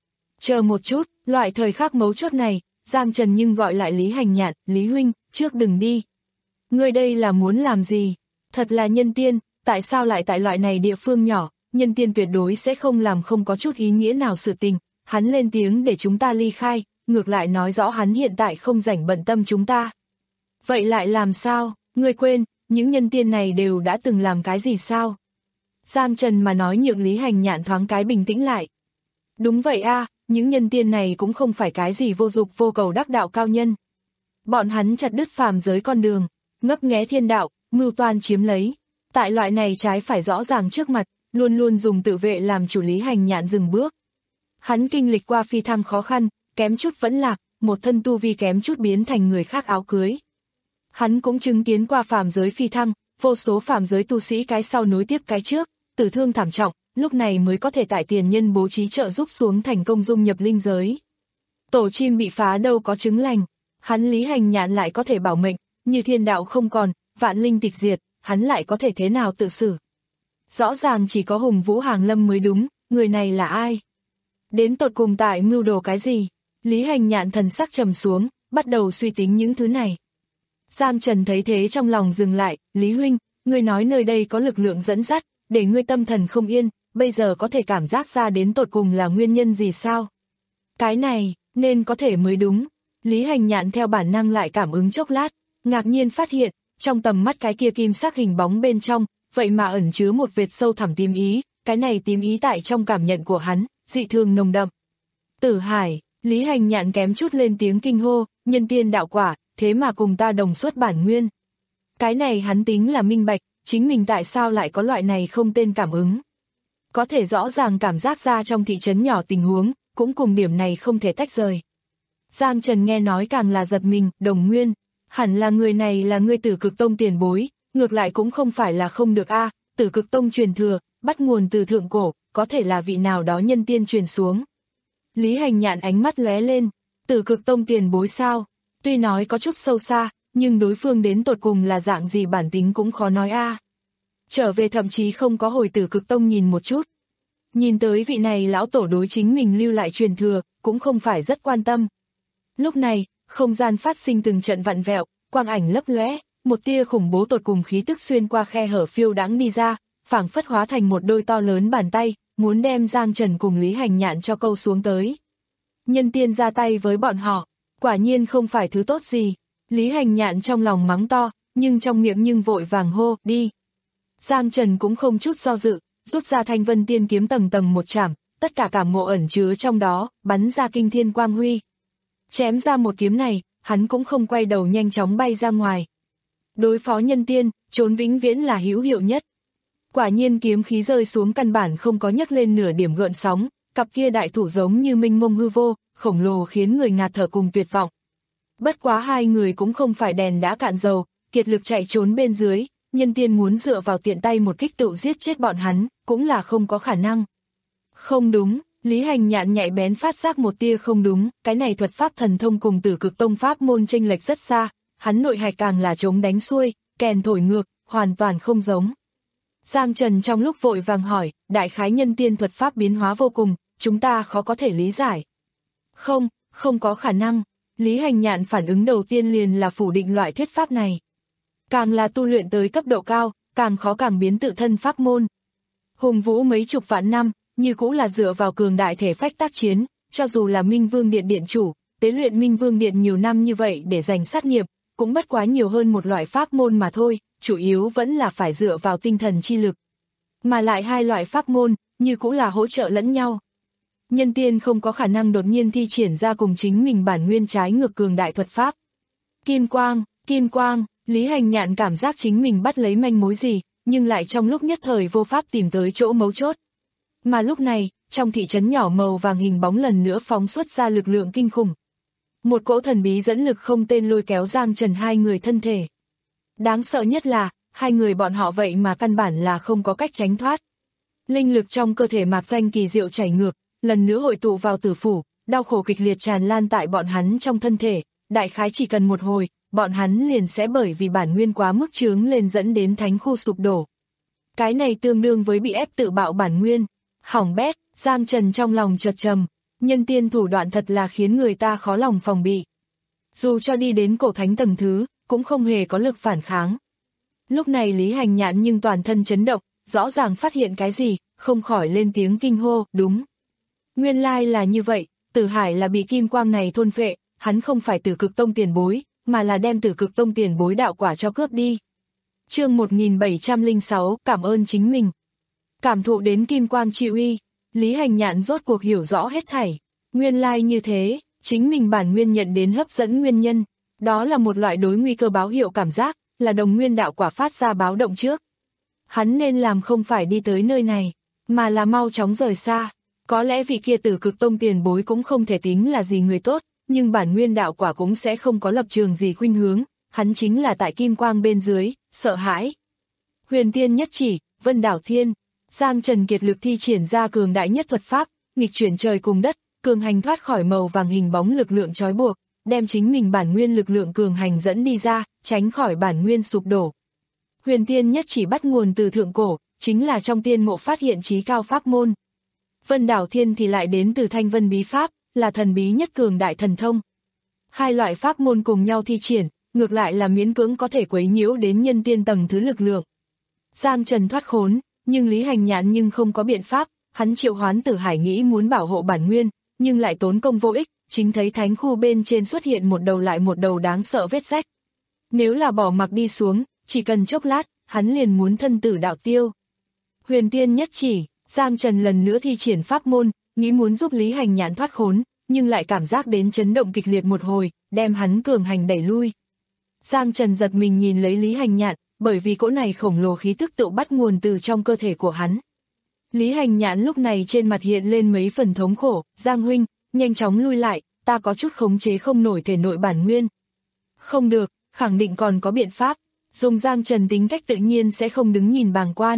B: Chờ một chút, loại thời khắc mấu chốt này, Giang Trần nhưng gọi lại Lý Hành Nhạn, Lý huynh, trước đừng đi. Ngươi đây là muốn làm gì? Thật là nhân tiên, tại sao lại tại loại này địa phương nhỏ, nhân tiên tuyệt đối sẽ không làm không có chút ý nghĩa nào sự tình, hắn lên tiếng để chúng ta ly khai, ngược lại nói rõ hắn hiện tại không rảnh bận tâm chúng ta. Vậy lại làm sao, ngươi quên, những nhân tiên này đều đã từng làm cái gì sao? Giang Trần mà nói nhượng Lý Hành Nhạn thoáng cái bình tĩnh lại. Đúng vậy a, những nhân tiên này cũng không phải cái gì vô dục vô cầu đắc đạo cao nhân. Bọn hắn chặt đứt phàm giới con đường, ngấp nghé thiên đạo, mưu toan chiếm lấy. Tại loại này trái phải rõ ràng trước mặt, luôn luôn dùng tự vệ làm chủ. Lý Hành Nhạn dừng bước. Hắn kinh lịch qua phi thăng khó khăn, kém chút vẫn lạc, một thân tu vi kém chút biến thành người khác áo cưới. Hắn cũng chứng kiến qua phàm giới phi thăng, vô số phàm giới tu sĩ cái sau nối tiếp cái trước, tử thương thảm trọng, lúc này mới có thể tại tiền nhân bố trí trợ giúp xuống thành công dung nhập linh giới. Tổ chim bị phá đâu có chứng lành, hắn Lý Hành Nhạn lại có thể bảo mệnh, như thiên đạo không còn, vạn linh tịch diệt, hắn lại có thể thế nào tự xử. Rõ ràng chỉ có Hùng Vũ Hàng Lâm mới đúng, người này là ai? Đến tột cùng tại mưu đồ cái gì? Lý Hành Nhạn thần sắc trầm xuống, bắt đầu suy tính những thứ này. Giang Trần thấy thế trong lòng dừng lại, Lý huynh, ngươi nói nơi đây có lực lượng dẫn dắt, để ngươi tâm thần không yên, bây giờ có thể cảm giác ra đến tột cùng là nguyên nhân gì sao? Cái này, nên có thể mới đúng. Lý Hành Nhạn theo bản năng lại cảm ứng chốc lát, ngạc nhiên phát hiện, trong tầm mắt cái kia kim sắc hình bóng bên trong, vậy mà ẩn chứa một vệt sâu thẳm tím ý, cái này tím ý tại trong cảm nhận của hắn, dị thường nồng đậm. Tử Hải, Lý Hành Nhạn kém chút lên tiếng kinh hô, nhân tiên đạo quả, thế mà cùng ta đồng xuất bản nguyên. Cái này hắn tính là minh bạch, chính mình tại sao lại có loại này không tên cảm ứng. Có thể rõ ràng cảm giác ra trong thị trấn nhỏ tình huống, cũng cùng điểm này không thể tách rời. Giang Trần nghe nói càng là giật mình, đồng nguyên, hẳn là người này là ngươi Tử Cực Tông tiền bối, ngược lại cũng không phải là không được a, Tử Cực Tông truyền thừa, bắt nguồn từ thượng cổ, có thể là vị nào đó nhân tiên truyền xuống. Lý Hành Nhạn ánh mắt lóe lên, Tử Cực Tông tiền bối sao? Tuy nói có chút sâu xa, nhưng đối phương đến tột cùng là dạng gì bản tính cũng khó nói a. Trở về thậm chí không có hồi Tử Cực Tông nhìn một chút. Nhìn tới vị này lão tổ đối chính mình lưu lại truyền thừa, cũng không phải rất quan tâm. Lúc này, không gian phát sinh từng trận vặn vẹo, quang ảnh lấp lóe, một tia khủng bố tột cùng khí tức xuyên qua khe hở phiêu đãng đi ra, phảng phất hóa thành một đôi to lớn bàn tay, muốn đem Giang Trần cùng Lý Hành Nhạn cho câu xuống tới. Nhân tiên ra tay với bọn họ, quả nhiên không phải thứ tốt gì. Lý Hành Nhạn trong lòng mắng to, nhưng trong miệng nhưng vội vàng hô, đi. Giang Trần cũng không chút do dự, rút ra Thanh Vân Tiên kiếm tầng tầng một chảm, tất cả cảm ngộ ẩn chứa trong đó, bắn ra kinh thiên quang huy. Chém ra một kiếm này, hắn cũng không quay đầu nhanh chóng bay ra ngoài. Đối phó nhân tiên, trốn vĩnh viễn là hữu hiệu nhất. Quả nhiên kiếm khí rơi xuống căn bản không có nhấc lên nửa điểm gợn sóng, cặp kia đại thủ giống như minh mông hư vô, khổng lồ khiến người ngạt thở cùng tuyệt vọng. Bất quá hai người cũng không phải đèn đã cạn dầu, kiệt lực chạy trốn bên dưới, nhân tiên muốn dựa vào tiện tay một kích tự giết chết bọn hắn, cũng là không có khả năng. Không đúng, Lý Hành Nhạn nhạy bén phát giác một tia không đúng, cái này thuật pháp thần thông cùng Tử Cực Tông pháp môn chênh lệch rất xa, hắn nội hạch càng là chống đánh xuôi, kèn thổi ngược, hoàn toàn không giống. Giang Trần trong lúc vội vàng hỏi, đại khái nhân tiên thuật pháp biến hóa vô cùng, chúng ta khó có thể lý giải. Không, không có khả năng. Lý Hành Nhạn phản ứng đầu tiên liền là phủ định loại thuyết pháp này. Càng là tu luyện tới cấp độ cao, càng khó càng biến tự thân pháp môn. Hùng Vũ mấy chục vạn năm, như cũ là dựa vào cường đại thể phách tác chiến, cho dù là Minh Vương Điện Điện chủ, tế luyện Minh Vương Điện nhiều năm như vậy để giành sát nghiệp, cũng bất quá nhiều hơn một loại pháp môn mà thôi, chủ yếu vẫn là phải dựa vào tinh thần chi lực. Mà lại hai loại pháp môn, như cũ là hỗ trợ lẫn nhau. Nhân tiên không có khả năng đột nhiên thi triển ra cùng chính mình bản nguyên trái ngược cường đại thuật pháp. Kim quang, kim quang, Lý Hành Nhạn cảm giác chính mình bắt lấy manh mối gì, nhưng lại trong lúc nhất thời vô pháp tìm tới chỗ mấu chốt. Mà lúc này, trong thị trấn nhỏ màu vàng hình bóng lần nữa phóng xuất ra lực lượng kinh khủng. Một cỗ thần bí dẫn lực không tên lôi kéo Giang Trần hai người thân thể. Đáng sợ nhất là, hai người bọn họ vậy mà căn bản là không có cách tránh thoát. Linh lực trong cơ thể mạc danh kỳ diệu chảy ngược, lần nữa hội tụ vào tử phủ, đau khổ kịch liệt tràn lan tại bọn hắn trong thân thể, đại khái chỉ cần một hồi, bọn hắn liền sẽ bởi vì bản nguyên quá mức chướng lên dẫn đến thánh khu sụp đổ. Cái này tương đương với bị ép tự bạo bản nguyên, hỏng bét, Giang Trần trong lòng chợt trầm, Nhân tiên thủ đoạn thật là khiến người ta khó lòng phòng bị. Dù cho đi đến cổ thánh tầng thứ, cũng không hề có lực phản kháng. Lúc này Lý Hành Nhạn nhưng toàn thân chấn động, rõ ràng phát hiện cái gì, không khỏi lên tiếng kinh hô, đúng. Nguyên lai là như vậy, Tử Hải là bị kim quang này thôn phệ, hắn không phải Tử Cực Tông tiền bối, mà là đem Tử Cực Tông tiền bối đạo quả cho cướp đi. Chương một nghìn bảy trăm lẻ sáu, cảm ơn chính mình. Cảm thụ đến kim quang chi uy, Lý Hành Nhạn rốt cuộc hiểu rõ hết thảy. Nguyên lai như thế, chính mình bản nguyên nhận đến hấp dẫn nguyên nhân, đó là một loại đối nguy cơ báo hiệu cảm giác, là đồng nguyên đạo quả phát ra báo động trước. Hắn nên làm không phải đi tới nơi này, mà là mau chóng rời xa. Có lẽ vị kia Tử Cực Tông tiền bối cũng không thể tính là gì người tốt, nhưng bản nguyên đạo quả cũng sẽ không có lập trường gì khuynh hướng, hắn chính là tại kim quang bên dưới, sợ hãi. Huyền tiên nhất chỉ, Vân Đảo Thiên, Giang Trần kiệt lực thi triển ra cường đại nhất thuật pháp, nghịch chuyển trời cùng đất, cường hành thoát khỏi màu vàng hình bóng lực lượng trói buộc, đem chính mình bản nguyên lực lượng cường hành dẫn đi ra, tránh khỏi bản nguyên sụp đổ. Huyền tiên nhất chỉ bắt nguồn từ thượng cổ, chính là trong tiên mộ phát hiện chí cao pháp môn. Vân Đảo Thiên thì lại đến từ Thanh Vân bí pháp, là thần bí nhất cường đại thần thông. Hai loại pháp môn cùng nhau thi triển, ngược lại là miễn cưỡng có thể quấy nhiễu đến nhân tiên tầng thứ lực lượng. Giang Trần thoát khốn, nhưng Lý Hành Nhạn nhưng không có biện pháp, hắn triệu hoán Tử Hải nghĩ muốn bảo hộ bản nguyên, nhưng lại tốn công vô ích, chính thấy thánh khu bên trên xuất hiện một đầu lại một đầu đáng sợ vết rách. Nếu là bỏ mặc đi xuống, chỉ cần chốc lát, hắn liền muốn thân tử đạo tiêu. Huyền tiên nhất chỉ, Giang Trần lần nữa thi triển pháp môn, nghĩ muốn giúp Lý Hành Nhạn thoát khốn, nhưng lại cảm giác đến chấn động kịch liệt một hồi, đem hắn cường hành đẩy lui. Giang Trần giật mình nhìn lấy Lý Hành Nhạn, bởi vì cỗ này khổng lồ khí tức tự bắt nguồn từ trong cơ thể của hắn. Lý Hành Nhạn lúc này trên mặt hiện lên mấy phần thống khổ, Giang huynh, nhanh chóng lui lại, ta có chút khống chế không nổi thể nội bản nguyên. Không được, khẳng định còn có biện pháp, dùng Giang Trần tính cách tự nhiên sẽ không đứng nhìn bàng quan.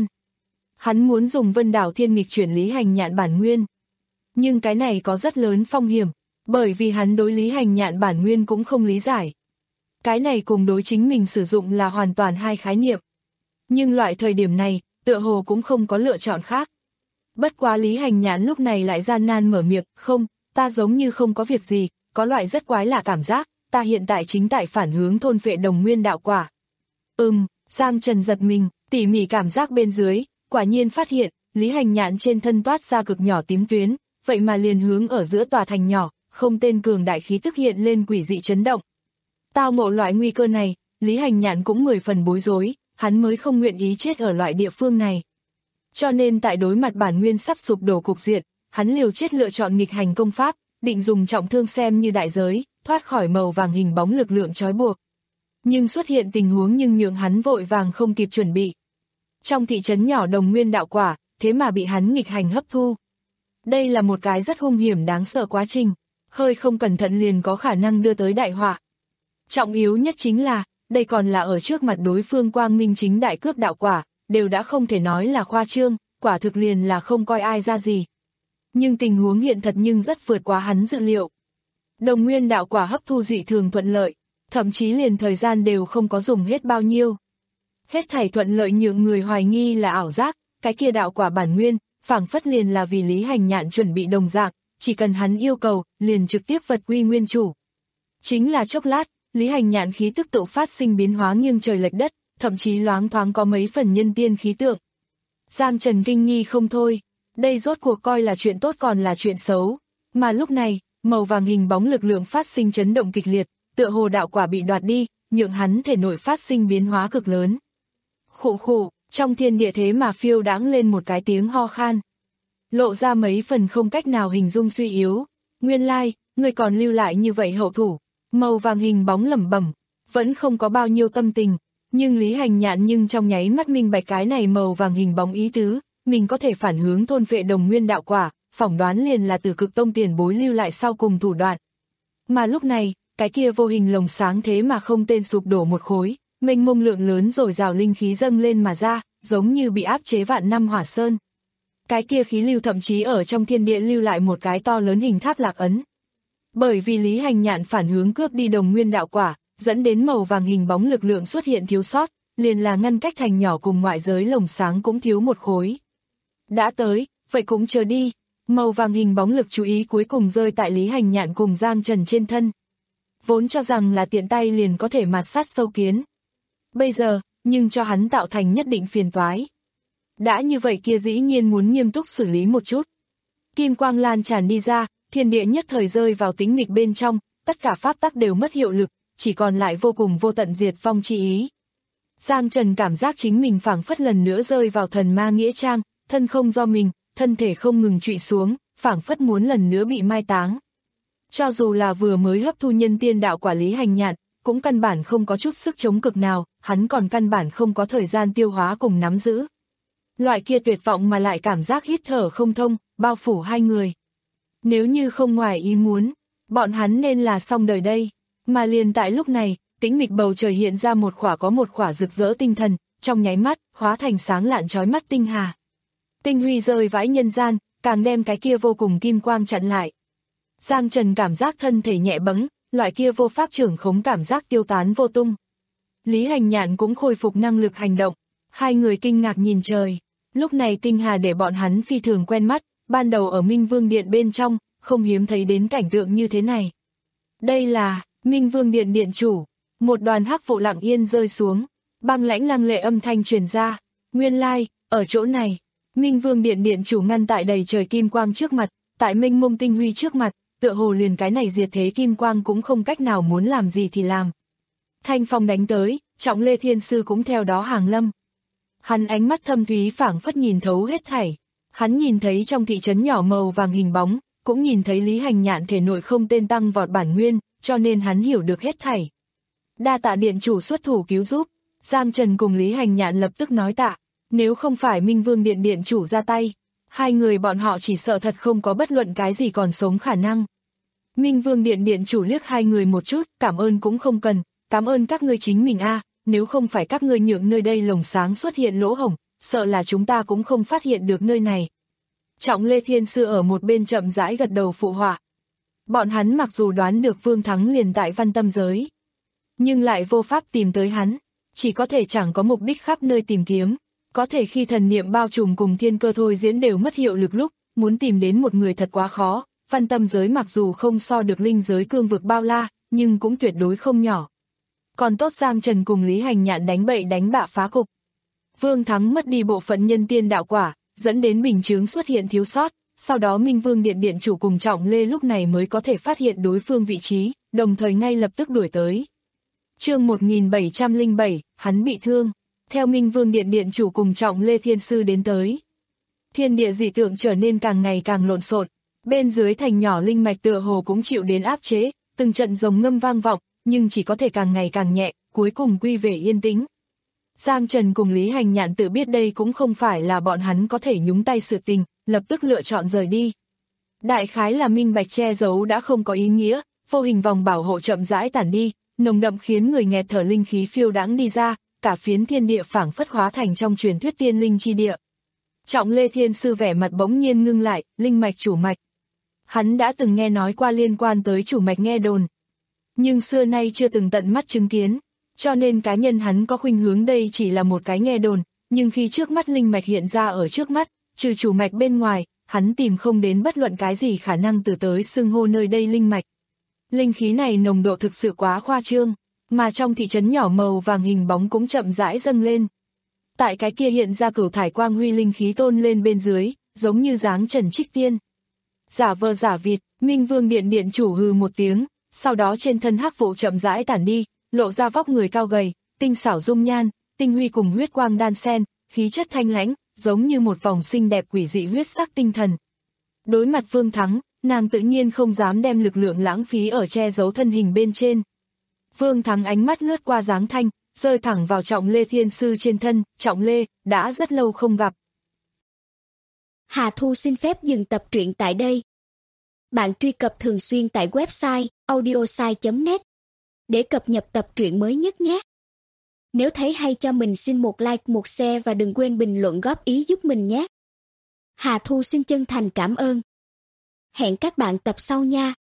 B: Hắn muốn dùng Vân Đảo Thiên nghịch chuyển Lý Hành Nhạn bản nguyên. Nhưng cái này có rất lớn phong hiểm, bởi vì hắn đối Lý Hành Nhạn bản nguyên cũng không lý giải. Cái này cùng đối chính mình sử dụng là hoàn toàn hai khái niệm. Nhưng loại thời điểm này, tựa hồ cũng không có lựa chọn khác. Bất quá Lý Hành Nhạn lúc này lại gian nan mở miệng, không, ta giống như không có việc gì, có loại rất quái lạ cảm giác, ta hiện tại chính tại phản hướng thôn phệ đồng nguyên đạo quả. Ừm, Giang Trần giật mình, tỉ mỉ cảm giác bên dưới, quả nhiên phát hiện, Lý Hành Nhạn trên thân toát ra cực nhỏ tím tuyến, vậy mà liền hướng ở giữa tòa thành nhỏ, không tên cường đại khí tức hiện lên quỷ dị chấn động. Tao ngộ loại nguy cơ này, Lý Hành Nhạn cũng mười phần bối rối, hắn mới không nguyện ý chết ở loại địa phương này. Cho nên tại đối mặt bản nguyên sắp sụp đổ cục diện, hắn liều chết lựa chọn nghịch hành công pháp, định dùng trọng thương xem như đại giới, thoát khỏi màu vàng hình bóng lực lượng trói buộc. Nhưng xuất hiện tình huống nhưng nhượng hắn vội vàng không kịp chuẩn bị. Trong thị trấn nhỏ đồng nguyên đạo quả, thế mà bị hắn nghịch hành hấp thu. Đây là một cái rất hung hiểm đáng sợ quá trình, hơi không cẩn thận liền có khả năng đưa tới đại họa. Trọng yếu nhất chính là, đây còn là ở trước mặt đối phương quang minh chính đại cướp đạo quả, đều đã không thể nói là khoa trương, quả thực liền là không coi ai ra gì. Nhưng tình huống hiện thật nhưng rất vượt quá hắn dự liệu. Đồng nguyên đạo quả hấp thu dị thường thuận lợi, thậm chí liền thời gian đều không có dùng hết bao nhiêu. Hết thảy thuận lợi nhượng người hoài nghi là ảo giác, cái kia đạo quả bản nguyên, phảng phất liền là vì Lý Hành Nhạn chuẩn bị đồng dạng, chỉ cần hắn yêu cầu, liền trực tiếp vật quy nguyên chủ. Chính là chốc lát, Lý Hành Nhạn khí tức tự phát sinh biến hóa nghiêng trời lệch đất, thậm chí loáng thoáng có mấy phần nhân tiên khí tượng. Giang Trần kinh nghi không thôi, đây rốt cuộc coi là chuyện tốt còn là chuyện xấu, mà lúc này, màu vàng hình bóng lực lượng phát sinh chấn động kịch liệt, tựa hồ đạo quả bị đoạt đi, nhượng hắn thể nội phát sinh biến hóa cực lớn. Khụ khụ, trong thiên địa thế mà phiêu đãng lên một cái tiếng ho khan. Lộ ra mấy phần không cách nào hình dung suy yếu. Nguyên lai, người còn lưu lại như vậy hậu thủ. Màu vàng hình bóng lẩm bẩm, vẫn không có bao nhiêu tâm tình. Nhưng Lý Hành Nhạn nhưng trong nháy mắt minh bạch cái này màu vàng hình bóng ý tứ, mình có thể phản hướng thôn vệ đồng nguyên đạo quả, phỏng đoán liền là từ Cực Tông tiền bối lưu lại sau cùng thủ đoạn. Mà lúc này, cái kia vô hình lồng sáng thế mà không tên sụp đổ một khối, mênh mông lượng lớn rồi rào linh khí dâng lên mà ra, giống như bị áp chế vạn năm hỏa sơn. Cái kia khí lưu thậm chí ở trong thiên địa lưu lại một cái to lớn hình tháp lạc ấn. Bởi vì Lý Hành Nhạn phản hướng cướp đi đồng nguyên đạo quả, dẫn đến màu vàng hình bóng lực lượng xuất hiện thiếu sót, liền là ngăn cách thành nhỏ cùng ngoại giới lồng sáng cũng thiếu một khối. Đã tới, vậy cũng chờ đi. Màu vàng hình bóng lực chú ý cuối cùng rơi tại Lý Hành Nhạn cùng Giang Trần trên thân. Vốn cho rằng là tiện tay liền có thể mạt sát sâu kiến. Bây giờ, nhưng cho hắn tạo thành nhất định phiền toái. Đã như vậy kia dĩ nhiên muốn nghiêm túc xử lý một chút. Kim quang lan tràn đi ra, thiên địa nhất thời rơi vào tĩnh mịch bên trong, tất cả pháp tắc đều mất hiệu lực, chỉ còn lại vô cùng vô tận diệt vong chi ý. Giang Trần cảm giác chính mình phảng phất lần nữa rơi vào thần ma nghĩa trang, thân không do mình, thân thể không ngừng trụy xuống, phảng phất muốn lần nữa bị mai táng. Cho dù là vừa mới hấp thu nhân tiên đạo quả Lý Hành Nhạn, cũng căn bản không có chút sức chống cực nào, hắn còn căn bản không có thời gian tiêu hóa cùng nắm giữ. Loại kia tuyệt vọng mà lại cảm giác hít thở không thông, bao phủ hai người. Nếu như không ngoài ý muốn, bọn hắn nên là xong đời đây. Mà liền tại lúc này, tĩnh mịch bầu trời hiện ra một khỏa có một khỏa rực rỡ tinh thần, trong nháy mắt, hóa thành sáng lạn chói mắt tinh hà. Tinh huy rơi vãi nhân gian, càng đem cái kia vô cùng kim quang chặn lại. Giang Trần cảm giác thân thể nhẹ bẫng, loại kia vô pháp trưởng khống cảm giác tiêu tán vô tung. Lý Hành Nhạn cũng khôi phục năng lực hành động, hai người kinh ngạc nhìn trời. Lúc này tinh hà để bọn hắn phi thường quen mắt, ban đầu ở Minh Vương Điện bên trong, không hiếm thấy đến cảnh tượng như thế này. Đây là Minh Vương Điện điện chủ, một đoàn hắc vụ lặng yên rơi xuống, băng lãnh lăng lệ âm thanh truyền ra, nguyên lai, ở chỗ này, Minh Vương Điện điện chủ ngăn tại đầy trời kim quang trước mặt, tại mênh mông tinh huy trước mặt, tựa hồ liền cái này diệt thế kim quang cũng không cách nào muốn làm gì thì làm. Thanh phong đánh tới, Trọng Lê Thiên Sư cũng theo đó hàng lâm. Hắn ánh mắt thâm thúy phảng phất nhìn thấu hết thảy. Hắn nhìn thấy trong thị trấn nhỏ màu vàng hình bóng, cũng nhìn thấy Lý Hành Nhạn thể nội không tên tăng vọt bản nguyên, cho nên hắn hiểu được hết thảy. Đa tạ điện chủ xuất thủ cứu giúp, Giang Trần cùng Lý Hành Nhạn lập tức nói tạ, nếu không phải Minh Vương Điện điện chủ ra tay, hai người bọn họ chỉ sợ thật không có bất luận cái gì còn sống khả năng. Minh Vương Điện điện chủ liếc hai người một chút, cảm ơn cũng không cần, cảm ơn các ngươi chính mình a, nếu không phải các ngươi nhượng nơi đây lồng sáng xuất hiện lỗ hổng, sợ là chúng ta cũng không phát hiện được nơi này. Trọng Lê Thiên Sư ở một bên chậm rãi gật đầu phụ họa. Bọn hắn mặc dù đoán được Vương Thắng liền tại Văn Tâm giới, nhưng lại vô pháp tìm tới hắn, chỉ có thể chẳng có mục đích khắp nơi tìm kiếm, có thể khi thần niệm bao trùm cùng thiên cơ thôi diễn đều mất hiệu lực lúc, muốn tìm đến một người thật quá khó. Văn Tâm giới mặc dù không so được linh giới cương vực bao la, nhưng cũng tuyệt đối không nhỏ. Còn tốt Giang Trần cùng Lý Hành Nhạn đánh bậy đánh bạ phá cục. Vương Thắng mất đi bộ phận nhân tiên đạo quả, dẫn đến bình chướng xuất hiện thiếu sót, sau đó Minh Vương Điện điện chủ cùng Trọng Lê lúc này mới có thể phát hiện đối phương vị trí, đồng thời ngay lập tức đuổi tới. Chương một nghìn bảy trăm lẻ bảy, hắn bị thương. Theo Minh Vương Điện điện chủ cùng Trọng Lê Thiên Sư đến tới, thiên địa dị tượng trở nên càng ngày càng lộn xộn, bên dưới thành nhỏ linh mạch tựa hồ cũng chịu đến áp chế, từng trận rồng ngâm vang vọng, nhưng chỉ có thể càng ngày càng nhẹ, cuối cùng quy về yên tĩnh. Giang Trần cùng Lý Hành Nhạn tự biết đây cũng không phải là bọn hắn có thể nhúng tay sự tình, lập tức lựa chọn rời đi. Đại khái là minh bạch che giấu đã không có ý nghĩa, vô hình vòng bảo hộ chậm rãi tản đi, nồng đậm khiến người nghẹt thở linh khí phiêu đãng đi ra, cả phiến thiên địa phảng phất hóa thành trong truyền thuyết tiên linh chi địa. Trọng Lê Thiên Sư vẻ mặt bỗng nhiên ngưng lại, linh mạch chủ mạch. Hắn đã từng nghe nói qua liên quan tới chủ mạch nghe đồn, nhưng xưa nay chưa từng tận mắt chứng kiến, cho nên cá nhân hắn có khuynh hướng đây chỉ là một cái nghe đồn, nhưng khi trước mắt linh mạch hiện ra ở trước mắt, trừ chủ mạch bên ngoài, hắn tìm không đến bất luận cái gì khả năng từ tới xưng hô nơi đây linh mạch. Linh khí này nồng độ thực sự quá khoa trương, mà trong thị trấn nhỏ màu vàng hình bóng cũng chậm rãi dâng lên. Tại cái kia hiện ra cửu thải quang huy linh khí tôn lên bên dưới, giống như dáng Trần Trích Tiên. Giả vờ giả vịt, Minh Vương Điện điện chủ hừ một tiếng, sau đó trên thân hắc vụ chậm rãi tản đi, lộ ra vóc người cao gầy, tinh xảo dung nhan, tinh huy cùng huyết quang đan xen, khí chất thanh lãnh, giống như một vòng xinh đẹp quỷ dị huyết sắc tinh thần. Đối mặt Vương Thắng, nàng tự nhiên không dám đem lực lượng lãng phí ở che giấu thân hình bên trên. Vương Thắng ánh mắt lướt qua dáng thanh, rơi thẳng vào Trọng Lê Thiên Sư trên thân. Trọng Lê, đã rất lâu không gặp.
C: Hà Thu xin phép dừng tập truyện tại đây. Bạn truy cập thường xuyên tại website audiosai chấm net để cập nhật tập truyện mới nhất nhé. Nếu thấy hay cho mình xin một like, một share và đừng quên bình luận góp ý giúp mình nhé. Hà Thu xin chân thành cảm ơn. Hẹn các bạn tập sau nha.